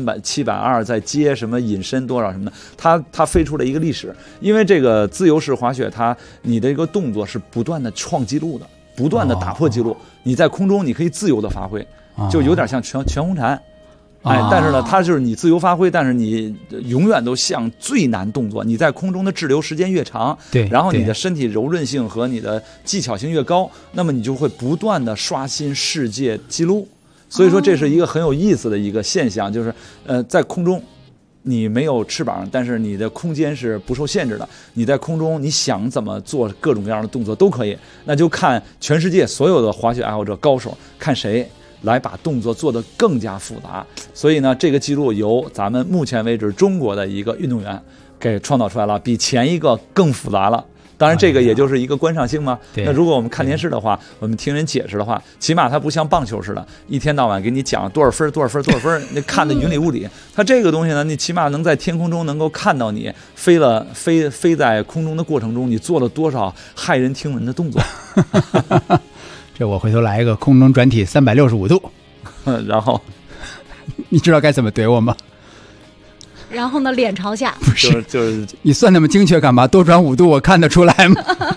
720再接什么隐身多少什么的，他飞出了一个历史。因为这个自由式滑雪，你的一个动作是不断的创纪录的。不断的打破记录，你在空中你可以自由的发挥，就有点像全红婵，但是呢，它就是你自由发挥，但是你永远都像最难动作，你在空中的滞留时间越长， 对， 然后你的身体柔韧性和你的技巧性越高，那么你就会不断的刷新世界纪录。所以说这是一个很有意思的一个现象，就是在空中。你没有翅膀，但是你的空间是不受限制的。你在空中，你想怎么做各种各样的动作都可以。那就看全世界所有的滑雪爱好者高手，看谁来把动作做得更加复杂。所以呢，这个记录由咱们目前为止中国的一个运动员给创造出来了，比前一个更复杂了。当然，这个也就是一个观赏性嘛。那如果我们看电视的话，我们听人解释的话，起码它不像棒球似的，一天到晚给你讲多少分，那看得云里雾里。它这个东西呢，你起码能在天空中能够看到你飞在空中的过程中，你做了多少骇人听闻的动作。 这我回头来一个空中转体365度， 然后你知道该怎么怼我吗？ 然后呢，脸朝下。 不是， 就是你算那么精确干嘛？多转5度，我看得出来吗？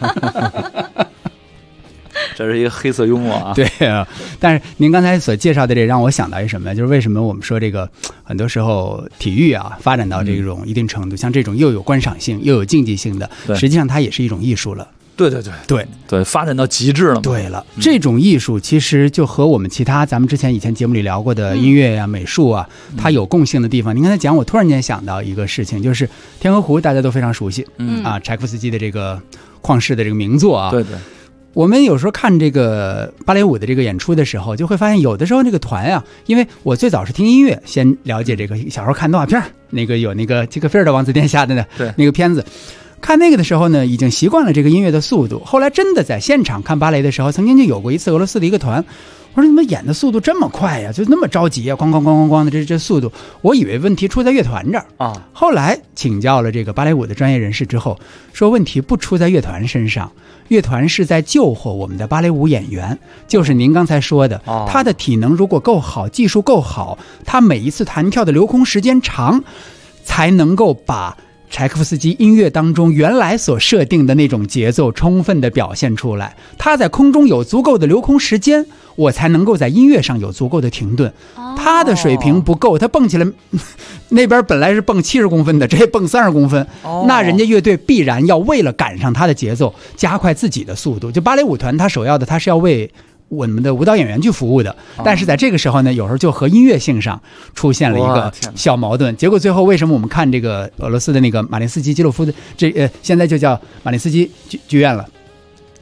这是一个黑色幽默啊。 对啊，但是您刚才所介绍的这让我想到一什么，就是为什么我们说这个很多时候体育发展到这种一定程度，像这种又有观赏性又有竞技性的，实际上它也是一种艺术了。 对，发展到极致了嘛。 对了，这种艺术其实就和我们其他咱们之前以前节目里聊过的音乐呀、美术它有共性的地方。您刚才讲，我突然间想到一个事情，就是天鹅湖大家都非常熟悉，柴可夫斯基的这个旷世的这个名作对。 我们有时候看这个芭蕾舞的这个演出的时候，就会发现有的时候这个团因为我最早是听音乐先了解这个，小时候看动画片，那个有那个这个菲尔的王子殿下的那个片子。看那个的时候呢，已经习惯了这个音乐的速度。后来真的在现场看芭蕾的时候，曾经就有过一次俄罗斯的一个团，我说你们演的速度这么快呀，就那么着急咣咣咣咣咣的这速度，我以为问题出在乐团这儿啊。后来请教了这个芭蕾舞的专业人士之后，说问题不出在乐团身上，乐团是在救活我们的芭蕾舞演员，就是您刚才说的，他的体能如果够好，技术够好，他每一次弹跳的留空时间长，才能够把柴可夫斯基音乐当中原来所设定的那种节奏充分的表现出来。他在空中有足够的留空时间，我才能够在音乐上有足够的停顿。他的水平不够，他蹦起来那边本来是蹦70公分的，这蹦30公分，那人家乐队必然要为了赶上他的节奏加快自己的速度。就芭蕾舞团他首要的他是要为我们的舞蹈演员去服务的，但是在这个时候呢，有时候就和音乐性上出现了一个小矛盾。结果最后为什么我们看这个俄罗斯的那个马林斯基基洛夫的现在就叫马林斯基剧院了，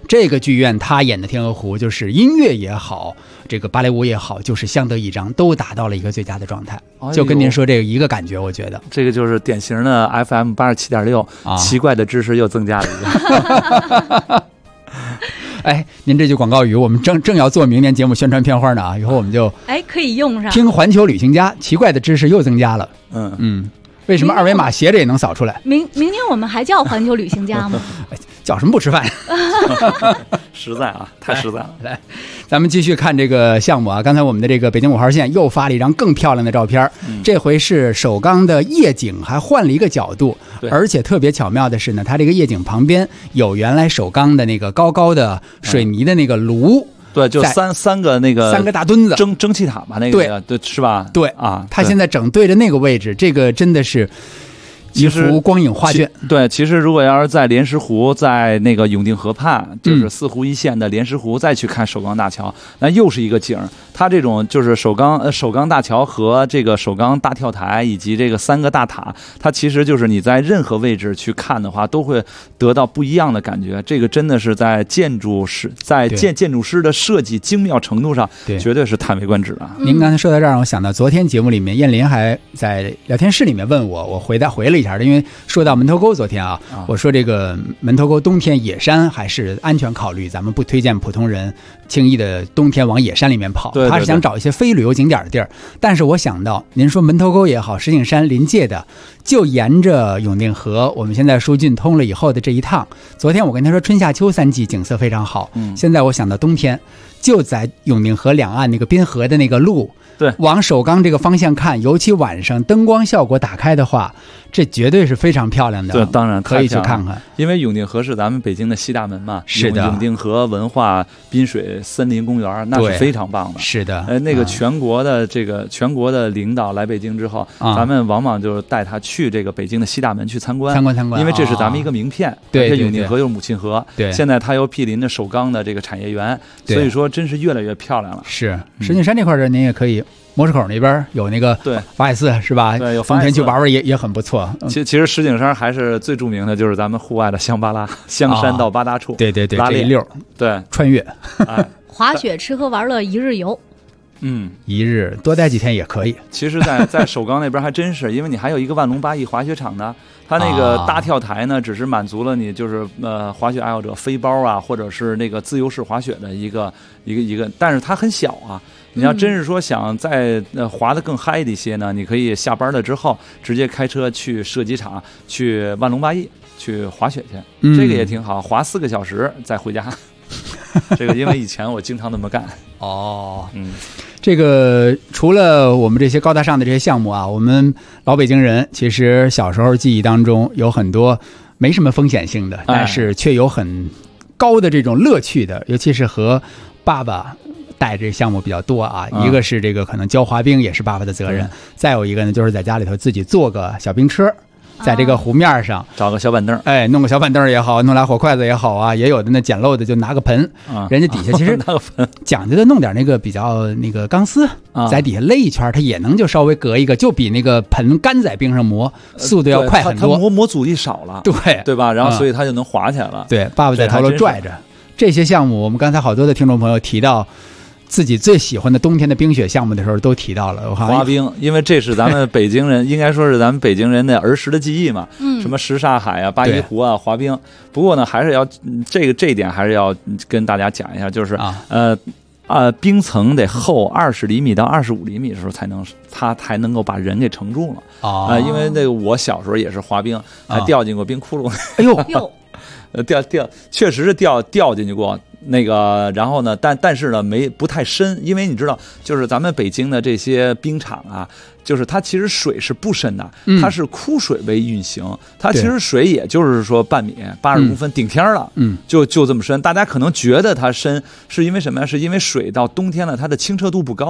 这个剧院他演的《天鹅湖》就是音乐也好，这个芭蕾舞也好，就是相得益彰，都达到了一个最佳的状态。就跟您说这个一个感觉，我觉得这个就是典型的 FM 87.6，奇怪的知识又增加了一个。 哎，您这句广告语，我们正要做明年节目宣传片花呢啊！以后我们就可以用上。 听环球旅行家，奇怪的知识又增加了。为什么二维码斜着也能扫出来？ 明天我们还叫环球旅行家吗？ 叫什么不吃饭？ 实在啊，太实在了。 来，咱们继续看这个项目啊。刚才我们的这个北京5号线又发了一张更漂亮的照片，这回是首钢的夜景，还换了一个角度，而且特别巧妙的是呢，它这个夜景旁边有原来首钢的那个高高的水泥的那个炉。 对，就三个那个 3个大墩子蒸汽塔吧，那个对是吧？ 对啊，它现在整对着那个位置，这个真的是一幅光影画卷。 对，其实如果要是在莲石湖，在那个永定河畔，就是4湖一线的莲石湖，再去看首钢大桥，那又是一个景。它这种就是首钢大桥和这个首钢大跳台以及这个3个大塔，它其实就是你在任何位置去看的话，都会得到不一样的感觉。这个真的是在建筑师的设计精妙程度上，绝对是叹为观止啊！ 您刚才说到这儿，我想到昨天节目里面，燕林还在聊天室里面问我回了一下的，因为说到门头沟，昨天我说这个门头沟冬天野山还是安全考虑，咱们不推荐普通人轻易的冬天往野山里面跑。他是想找一些非旅游景点的地儿，但是我想到您说门头沟也好，石景山临界的，就沿着永定河，我们现在疏浚通了以后的这一趟，昨天我跟他说春夏秋3季景色非常好，现在我想到冬天，就在永定河两岸那个滨河的那个路， 对， 往首钢这个方向看，尤其晚上灯光效果打开的话，这绝对是非常漂亮的。 对，当然可以去看看， 因为永定河是咱们北京的西大门嘛， 是的， 永定河文化滨水森林公园那是非常棒的。 是的， 那个全国的领导来北京之后，咱们往往就带他去这个北京的西大门去参观，因为这是咱们一个名片。 对， 这永定河又是母亲河， 对， 现在它又毗邻着首钢的这个产业园，所以说真是越来越漂亮了。 是石景山这块儿，您也可以。磨石口那边有那个法海寺是吧？ 对，有冬天去玩玩也很不错。 其实石景山还是最著名的，就是咱们户外的香巴拉，香山到八大处， 对， 拉练溜， 对， 穿越， 滑雪吃喝玩乐一日游。 一日多待几天也可以。 其实在首钢那边还真是，因为你还有一个万隆8亿滑雪场呢。它那个大跳台呢，只是满足了你就是滑雪爱好者飞包啊，或者是那个自由式滑雪的一个，但是它很小啊。你要真是说想再滑得更嗨一些呢，你可以下班了之后直接开车去射击场，去万隆8亿去滑雪去，这个也挺好，滑4个小时再回家。这个因为以前我经常那么干。 这个除了我们这些高大上的这些项目啊，我们老北京人其实小时候记忆当中有很多没什么风险性的，但是却有很高的这种乐趣的，尤其是和爸爸带这项目比较多啊。一个是这个可能教滑冰也是爸爸的责任，再有一个呢就是在家里头自己做个小冰车，在这个湖面上找个小板凳， 弄个小板凳也好，弄俩火筷子也好啊，也有的那简陋的就拿个盆，人家底下其实讲究的弄点那个比较那个钢丝，在底下勒一圈，它也能就稍微隔一个，就比那个盆干在冰上磨速度要快很多， 它磨阻力少了，对吧？然后所以它就能滑起来了。 对，爸爸在头头拽着这些项目，我们刚才好多的听众朋友提到自己最喜欢的冬天的冰雪项目的时候都提到了滑冰，因为这是咱们北京人应该说是咱们北京人的儿时的记忆嘛。什么什刹海啊、八一湖啊、滑冰。不过呢，还是要这一点还是要跟大家讲一下，就是冰层得厚20厘米到25厘米的时候它才能够把人给承住了因为那个我小时候也是滑冰，还掉进过冰窟窿。 哎呦， 确实是掉进去过。那个，然后呢，但是呢，不太深，因为你知道，就是咱们北京的这些冰场啊，就是它其实水是不深的，它是枯水为运行，它其实水也就是说半米，80公分顶天了，就这么深。大家可能觉得它深，是因为什么呀？是因为水到冬天了，它的清澈度不高。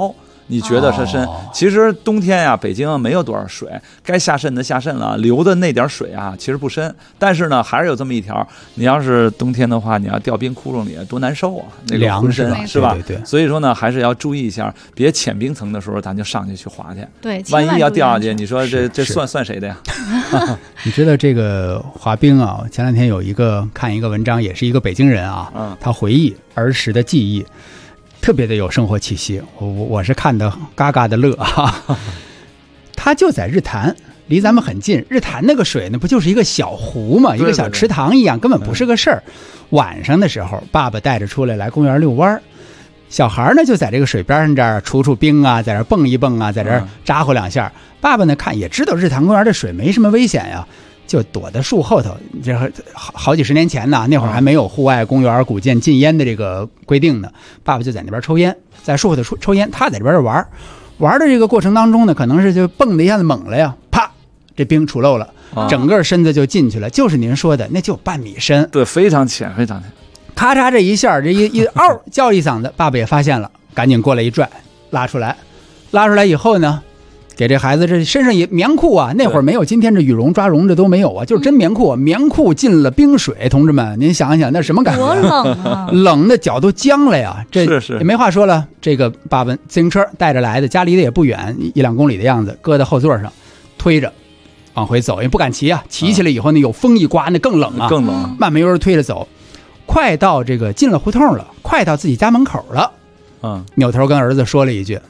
你觉得是深。其实冬天呀，北京没有多少水，该下渗的下渗了，流的那点水啊，其实不深。但是呢，还是有这么一条，你要是冬天的话，你要掉冰窟窿里，多难受啊，那个浑身是吧？ 对。 所以说呢，还是要注意一下，别浅冰层的时候咱就上去滑去。 对， 万一要掉下去，你说这算谁的呀？ 你知道这个滑冰啊？前两天看一个文章，也是一个北京人啊，他回忆儿时的记忆。特别的有生活气息，我是看得嘎嘎的乐啊！他就在日坛，离咱们很近。日坛那个水呢，不就是一个小湖嘛，一个小池塘一样，根本不是个事儿。晚上的时候，爸爸带着出来公园遛弯，小孩呢就在这个水边上这儿除冰啊，在这儿蹦一蹦啊，在这儿扎呼两下。爸爸呢看也知道日坛公园的水没什么危险呀。就躲在树后头，这好几十年前呢，那会儿还没有户外公园古建禁烟的这个规定呢。爸爸就在那边抽烟，在树后头抽烟，他在这边玩的这个过程当中呢，可能是就蹦的一下子猛了呀，啪，这冰杵漏了，整个身子就进去了，就是您说的，那就半米深， 对，非常浅，非常浅。 咔嚓这一下，这一嗷叫一嗓子，爸爸也发现了，赶紧过来一拽，拉出来以后呢。给这孩子这身上也棉裤啊，那会儿没有今天这羽绒抓绒这都没有啊，就是真棉裤，棉裤进了冰水，同志们，您想想那什么感觉？ 多冷啊！ 冷的脚都僵了呀！这是也没话说了。这个爸爸自行车带着来的，家离得也不远，1-2公里的样子，搁在后座上，推着往回走，也不敢骑啊。骑起来以后呢，有风一刮，那更冷啊， 更冷。 慢慢悠悠推着走，快到这个进了胡同了，快到自己家门口了。扭头跟儿子说了一句。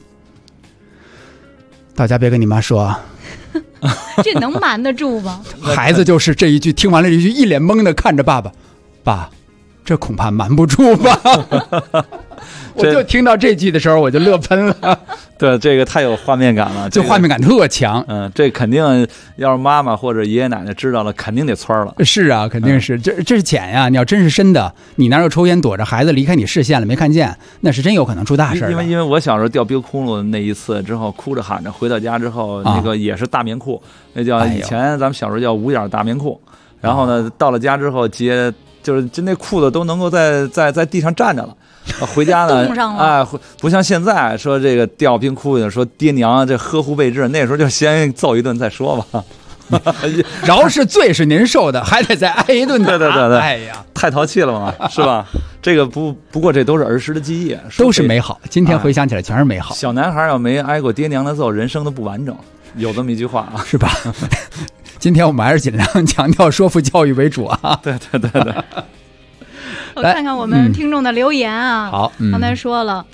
到家别跟你妈说啊， 这能瞒得住吗？ 孩子就是这一句，听完了这一句，一脸懵的看着爸爸，爸，这恐怕瞒不住吧？我就听到这句的时候，我就乐喷了。 对，这个太有画面感了， 这画面感特强。 这肯定要是妈妈或者爷爷奶奶知道了，肯定得窜了。 是啊，肯定是。这是浅呀，你要真是深的，你那有抽烟躲着孩子离开你视线了，没看见，那是真有可能出大事。 因为我小时候掉冰窟窿那一次之后，哭着喊着回到家之后，那个也是大棉裤，那叫以前咱们小时候叫5眼大棉裤。然后呢，到了家之后就是那裤子都能够在地上站着了。回家呢，不像现在说这个掉冰窟窿，说爹娘这呵护备至，那时候就先揍一顿再说吧。 饶是罪是您受的，还得再挨一顿打。 对， 哎呀， 太淘气了嘛，是吧？这个不过这都是儿时的记忆， 都是美好。今天回想起来全是美好。 小男孩要没挨过爹娘的揍，人生都不完整，有这么一句话啊， 是吧？今天我们还是尽量强调说服教育为主啊。 对。 我看看我们听众的留言啊。 好， 刚才说了，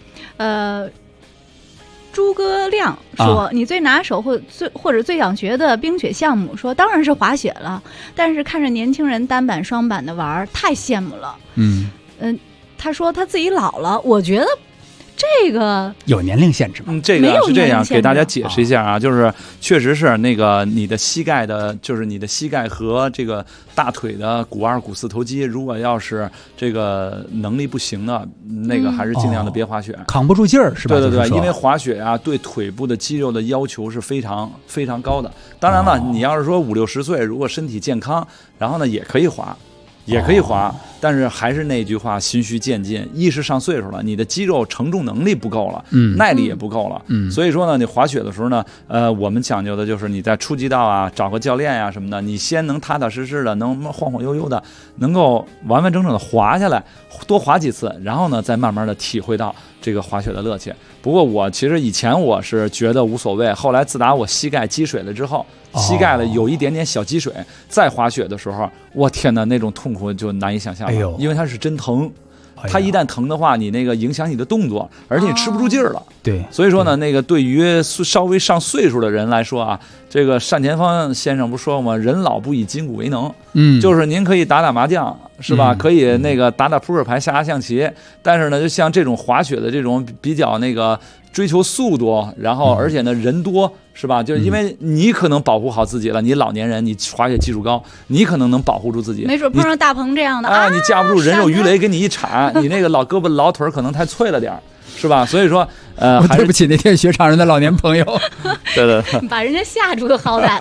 诸葛亮说，你最拿手或者最想学的冰雪项目，说当然是滑雪了，但是看着年轻人单板双板的玩，太羡慕了。他说他自己老了，我觉得这个有年龄限制吗？ 这个是这样，给大家解释一下啊，就是确实是那个你的膝盖的，就是你的膝盖和这个大腿的股2、股4头肌，如果要是这个能力不行的，那个还是尽量的别滑雪， 扛不住劲儿是吧？ 对，因为滑雪啊，对腿部的肌肉的要求是非常非常高的。当然了，你要是说50、60岁，如果身体健康，然后呢也可以滑。但是还是那句话，循序渐进。一是上岁数了，你的肌肉承重能力不够了，耐力也不够了，所以说呢，你滑雪的时候呢，我们讲究的就是你在初级道啊，找个教练呀什么的，你先能踏踏实实的，能晃晃悠悠的，能够完完整整的滑下来，多滑几次，然后呢，再慢慢的体会到这个滑雪的乐趣。不过我其实以前我是觉得无所谓，后来自打我膝盖积水了之后，膝盖了有一点点小积水，再滑雪的时候，我天哪，那种痛苦就难以想象了，因为它是真疼。它一旦疼的话，你那个影响你的动作，而且你吃不住劲儿了。 对， 所以说呢，那个对于稍微上岁数的人来说啊，这个单田芳先生不说吗？人老不以筋骨为能。就是您可以打打麻将，是吧？可以那个打打扑克牌、下下象棋，但是呢，就像这种滑雪的这种比较那个追求速度，然后而且呢人多。是吧？就是因为你可能保护好自己了，你老年人，你滑雪技术高，你可能能保护住自己。 没准碰上大鹏这样的你架不住人肉鱼雷给你一铲，你那个老胳膊老腿可能太脆了点，是吧？所以说， 对不起那天雪场人的老年朋友， 对， 把人家吓住的好歹了。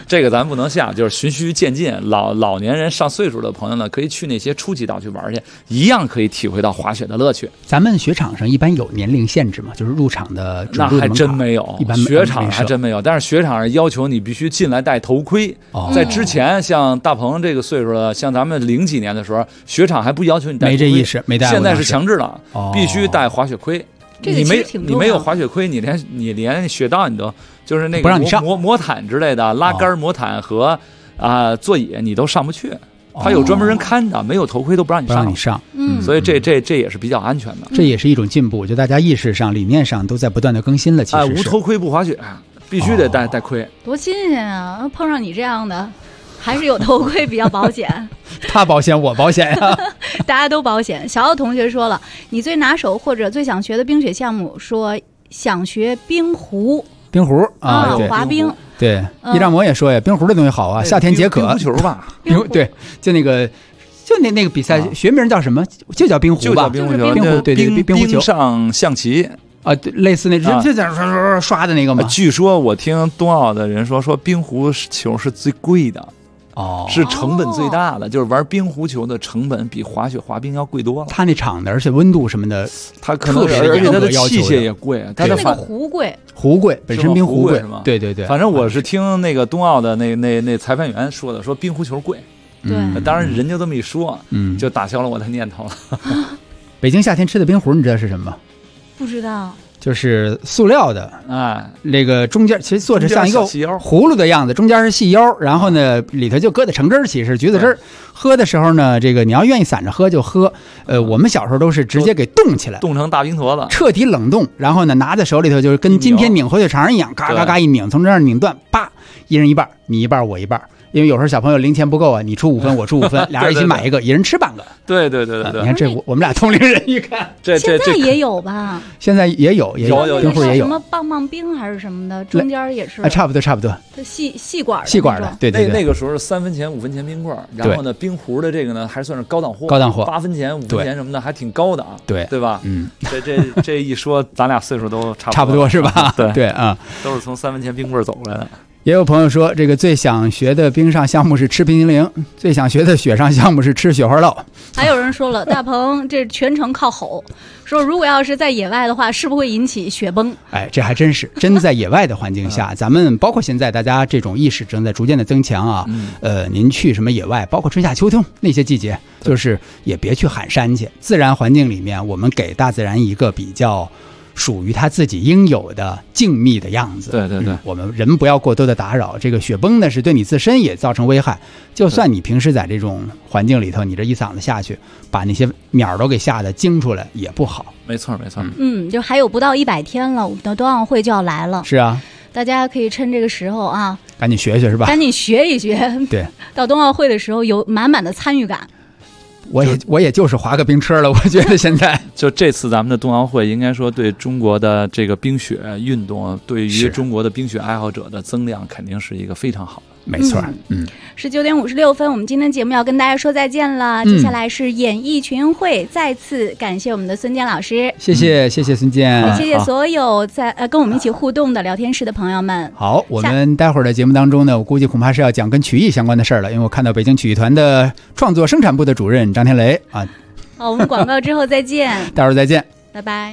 这个咱不能下，就是循序渐进。老年人上岁数的朋友呢，可以去那些初级道去玩去，一样可以体会到滑雪的乐趣。 咱们雪场上一般有年龄限制吗？就是入场的准入的门槛？ 那还真没有， 一般雪场还真没有。但是雪场上要求你必须进来戴头盔。在之前，像大鹏这个岁数的，像咱们00几年的时候，雪场还不要求你戴头盔， 没这意识，没戴。 现在是强制了，必须戴滑雪盔。你没有滑雪盔，你连雪道你都就是那个魔毯之类的拉杆魔毯和座椅你都上不去，他有专门人看的，没有头盔都不让你上。所以这也是比较安全的， 这也是一种进步，就大家意识上理念上都在不断的更新了。其实无头盔不滑雪，必须得戴盔， 多新鲜啊！碰上你这样的，还是有头盔比较保险。 他保险，我保险呀， 大家都保险。小奥同学说了，你最拿手或者最想学的冰雪项目，说想学冰壶啊，滑冰。 对，易占魔也说呀，冰壶这东西好啊，夏天解渴。 冰壶球吧， 对，就那个比赛学名叫什么？就叫冰壶吧， 就叫冰壶球。 冰壶，对，冰壶球。 冰上象棋。 对，类似那就在刷的那个嘛。 据说我听冬奥的人说冰壶球是最贵的。是成本最大的，就是玩冰壶球的成本比滑雪滑冰要贵多了。 它那场的，而且温度什么的， 它特别而且它的器械也贵，它的那个壶贵，本身冰壶贵是吗？ 对， 反正我是听那个冬奥的那裁判员说的，说冰壶球贵。 对， 当然人就这么一说，就打消了我的念头了。 北京夏天吃的冰壶，你知道是什么？ 不知道。 就是塑料的，那个中间其实做着像一个葫芦的样子，中间是细腰，然后呢里头就搁的橙汁儿，其实橘子汁儿。喝的时候呢，这个你要愿意散着喝就喝。我们小时候都是直接给冻起来， 冻成大冰坨子， 彻底冷冻，然后呢拿在手里头就是跟今天拧火腿肠一样，嘎嘎嘎一拧，从这儿拧断，叭，一人一半，你一半我一半。因为有时候小朋友零钱不够啊，你出5分，我出5分，俩人一起买一个，一人吃半个。 对。 你看这我们俩同龄人一看， 现在也有吧？ 现在也有冰壶也有。 什么棒棒冰还是什么的，中间也是。 差不多。 它细管的，对。 那个时候是3分钱、5分钱冰棍，然后呢，冰壶的这个呢还算是高档货，8分钱、5分钱什么的还挺高的啊，对吧？这一说，咱俩岁数都差不多是吧？对啊， 都是从3分钱冰棍走过来的。 也有朋友说，这个最想学的冰上项目是吃冰淇淋，最想学的雪上项目是吃雪花酪。 还有人说了，大鹏这全程靠吼，说如果要是在野外的话，是不会引起雪崩？ 这还真是，真在野外的环境下，咱们包括现在大家这种意识正在逐渐的增强啊。您去什么野外，包括春夏秋冬那些季节，就是也别去喊山去，自然环境里面，我们给大自然一个比较属于他自己应有的静谧的样子。 对， 我们人不要过多的打扰。这个雪崩呢，是对你自身也造成危害。就算你平时在这种环境里头，你这一嗓子下去，把那些鸟都给吓得惊出来，也不好。 没错。 就还有不到100天了，我们的冬奥会就要来了。 是啊， 大家可以趁这个时候啊， 赶紧学学是吧？ 赶紧学一学。 对， 到冬奥会的时候有满满的参与感。 我也就是滑个冰车了，我觉得现在就这次咱们的冬奥会，应该说对中国的这个冰雪运动，对于中国的冰雪爱好者的增量，肯定是一个非常好的。 没错 ，19点56分，我们今天节目要跟大家说再见了。接下来是演艺群英会，再次感谢我们的孙健老师， 谢谢孙健， 谢谢所有在跟我们一起互动的聊天室的朋友们。 好，我们待会儿的节目当中呢，我估计恐怕是要讲跟曲艺相关的事儿了，因为我看到北京曲艺团的创作生产部的主任张天雷啊。 好，我们广告之后再见， 待会儿再见， 拜拜。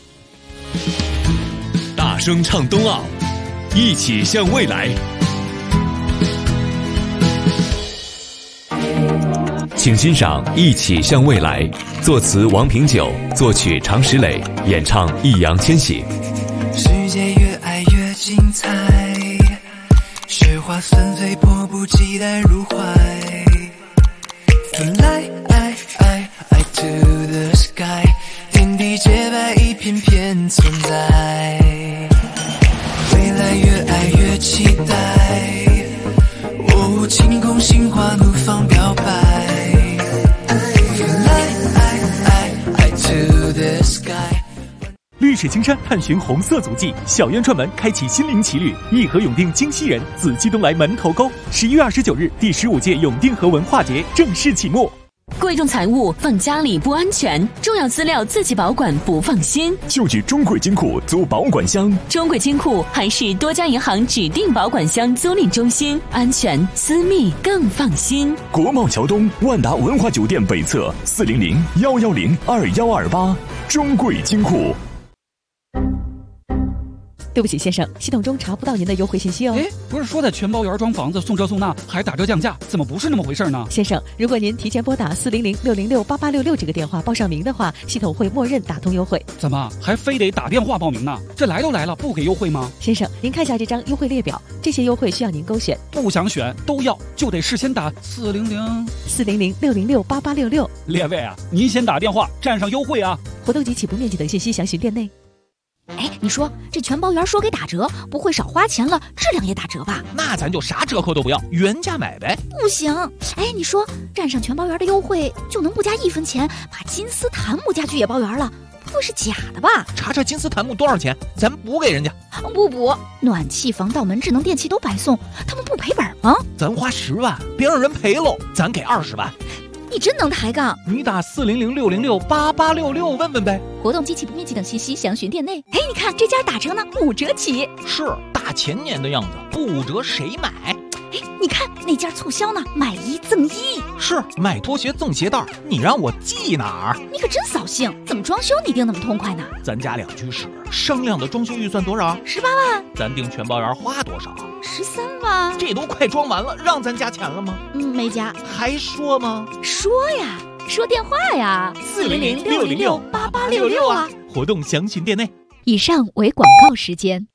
大声唱冬奥，一起向未来。请欣赏《一起向未来》，作词王平久，作曲常石磊，演唱易烊千玺。 世界越爱越精彩，雪花纷飞，迫不及待入怀。Fly to the sky， 天地洁白，一片片存在。未来越爱越期待，晴空心花怒放表白。 绿水青山，探寻红色足迹。小渊串门，开启心灵奇旅。义和永定京西人，紫气东来门头沟。11月29日，第15届永定河文化节正式启幕。 贵重财物放家里不安全，重要资料自己保管不放心， 就去中贵金库租保管箱。 中贵金库还是多家银行指定保管箱租赁中心，安全私密更放心。 国贸桥东万达文化酒店北侧400-110-2128，中贵金库。 对不起，先生，系统中查不到您的优惠信息哦。 哎，不是说在全包园装房子送这送那还打折降价，怎么不是那么回事呢？ 先生，如果您提前拨打400-606-8866这个电话报上名的话，系统会默认打通优惠。 怎么还非得打电话报名呢？这来都来了，不给优惠吗？ 先生，您看一下这张优惠列表，这些优惠需要您勾选。 不想选都要，就得事先打 400-606-8866。 列位啊，您先打电话占上优惠啊！ 活动及起步面积等信息详询店内。 哎，你说这全包园说给打折，不会少花钱了，质量也打折吧？ 那咱就啥折扣都不要，原价买呗。 不行，哎，你说占上全包园的优惠，就能不加1分钱把金丝檀木家具也包园了？不会是假的吧？ 查查金丝檀木多少钱，咱补给人家。 不补，暖气、防盗门、智能电器都白送，他们不赔本吗？ 咱花10万，别让人赔喽，咱给20万。 你真能抬杠！ 你打400-606-8866问问呗。 活动及起步面积等信息详询店内。哎，你看这家打折呢，5折起。 是大前年的样子，不5折谁买？ 哎，你看那家促销呢，买1赠1。 是买拖鞋赠鞋带，你让我记哪儿？ 你可真扫兴！怎么装修你定那么痛快呢？ 咱家2居室，商量的装修预算多少 ？18万。 咱订全包园花多少 ？13万。 这都快装完了，让咱加钱了吗？ 没加。 还说吗？ 说呀，说电话呀，400-606-8866啊。 活动详询店内。 以上为广告时间。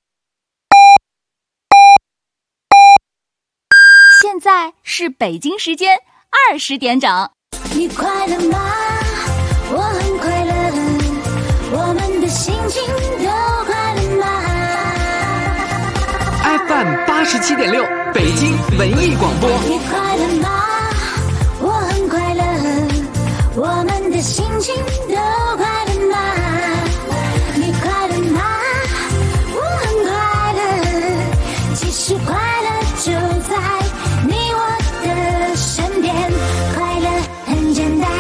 现在是北京时间20点整。 你快乐吗？我很快乐，我们的心情都快乐吗？ FM 87.6，北京文艺广播。 你快乐吗？我很快乐，我们的心情都快乐吗？你快乐吗？我很快乐，其实快乐就在你我的身边，快乐很简单。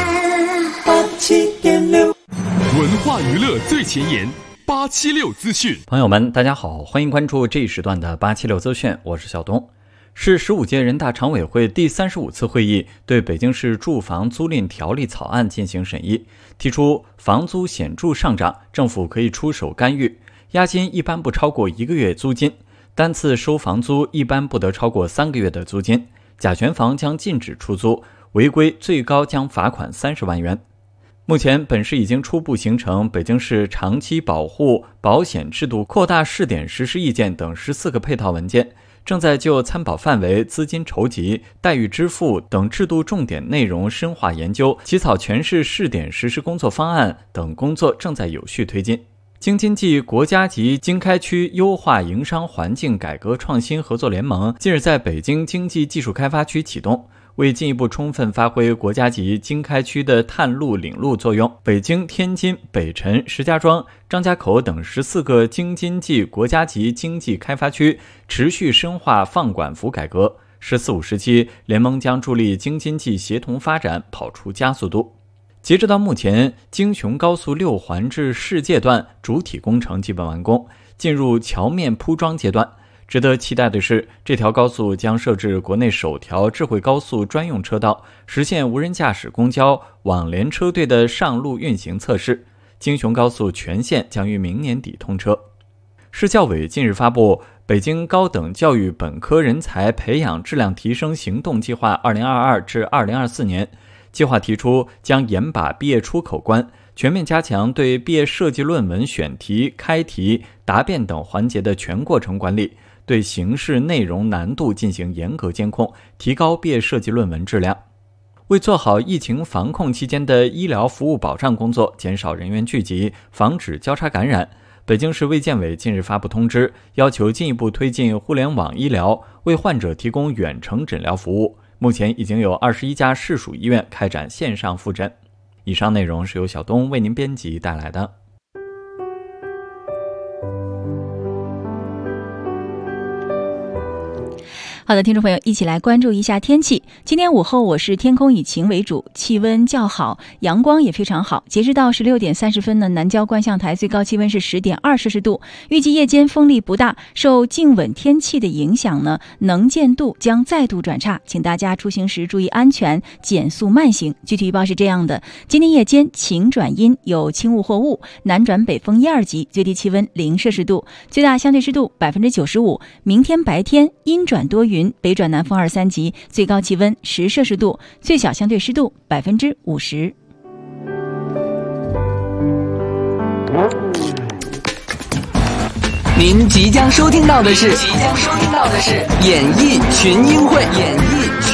87.6，文化娱乐最前沿，876资讯。 朋友们，大家好，欢迎关注这一时段的876资讯，我是小东。市15届人大常委会第35次会议对北京市住房租赁条例草案进行审议，提出房租显著上涨，政府可以出手干预，押金一般不超过1个月租金，单次收房租一般不得超过3个月的租金，甲醛房将禁止出租，违规最高将罚款30万元。目前，本市已经初步形成北京市长期保护保险制度扩大试点实施意见等14个配套文件，正在就参保范围、资金筹集、待遇支付等制度重点内容深化研究，起草全市试点实施工作方案等工作正在有序推进。京津冀国家级经开区优化营商环境改革创新合作联盟近日在北京经济技术开发区启动。为进一步充分发挥国家级经开区的探路领路作用，北京、天津、北辰、石家庄、张家口等14个京津冀国家级经济开发区持续深化放管服改革。14、15时期，联盟将助力京津冀协同发展跑出加速度。截止到目前，京雄高速6环至世界段主体工程基本完工，进入桥面铺装阶段。值得期待的是，这条高速将设置国内首条智慧高速专用车道，实现无人驾驶公交网联车队的上路运行测试。京雄高速全线将于明年底通车。市教委近日发布《北京高等教育本科人才培养质量提升行动计划2022至2024年》，计划提出将严把毕业出口关，全面加强对毕业设计论文选题、开题、答辩等环节的全过程管理，对形式内容难度进行严格监控，提高毕业设计论文质量。为做好疫情防控期间的医疗服务保障工作，减少人员聚集，防止交叉感染，北京市卫健委近日发布通知，要求进一步推进互联网医疗，为患者提供远程诊疗服务。目前已经有21家市属医院开展线上复诊。以上内容是由小东为您编辑带来的。 好好的，听众朋友，一起来关注一下天气。今天午后我市天空以晴为主，气温较好，阳光也非常好。截止到16点30分呢，南郊观象台最高气温是10.2摄氏度。预计夜间风力不大，受静稳天气的影响呢，能见度将再度转差，请大家出行时注意安全，减速慢行。具体预报是这样的：今天夜间晴转阴，有轻雾或雾，南转北风1、2级，最低气温0摄氏度，最大相对湿度95%。明天白天阴转多云，北转南风2、3级，最高气温10摄氏度，最小相对湿度50%。 您即将收听到的是演艺群英会。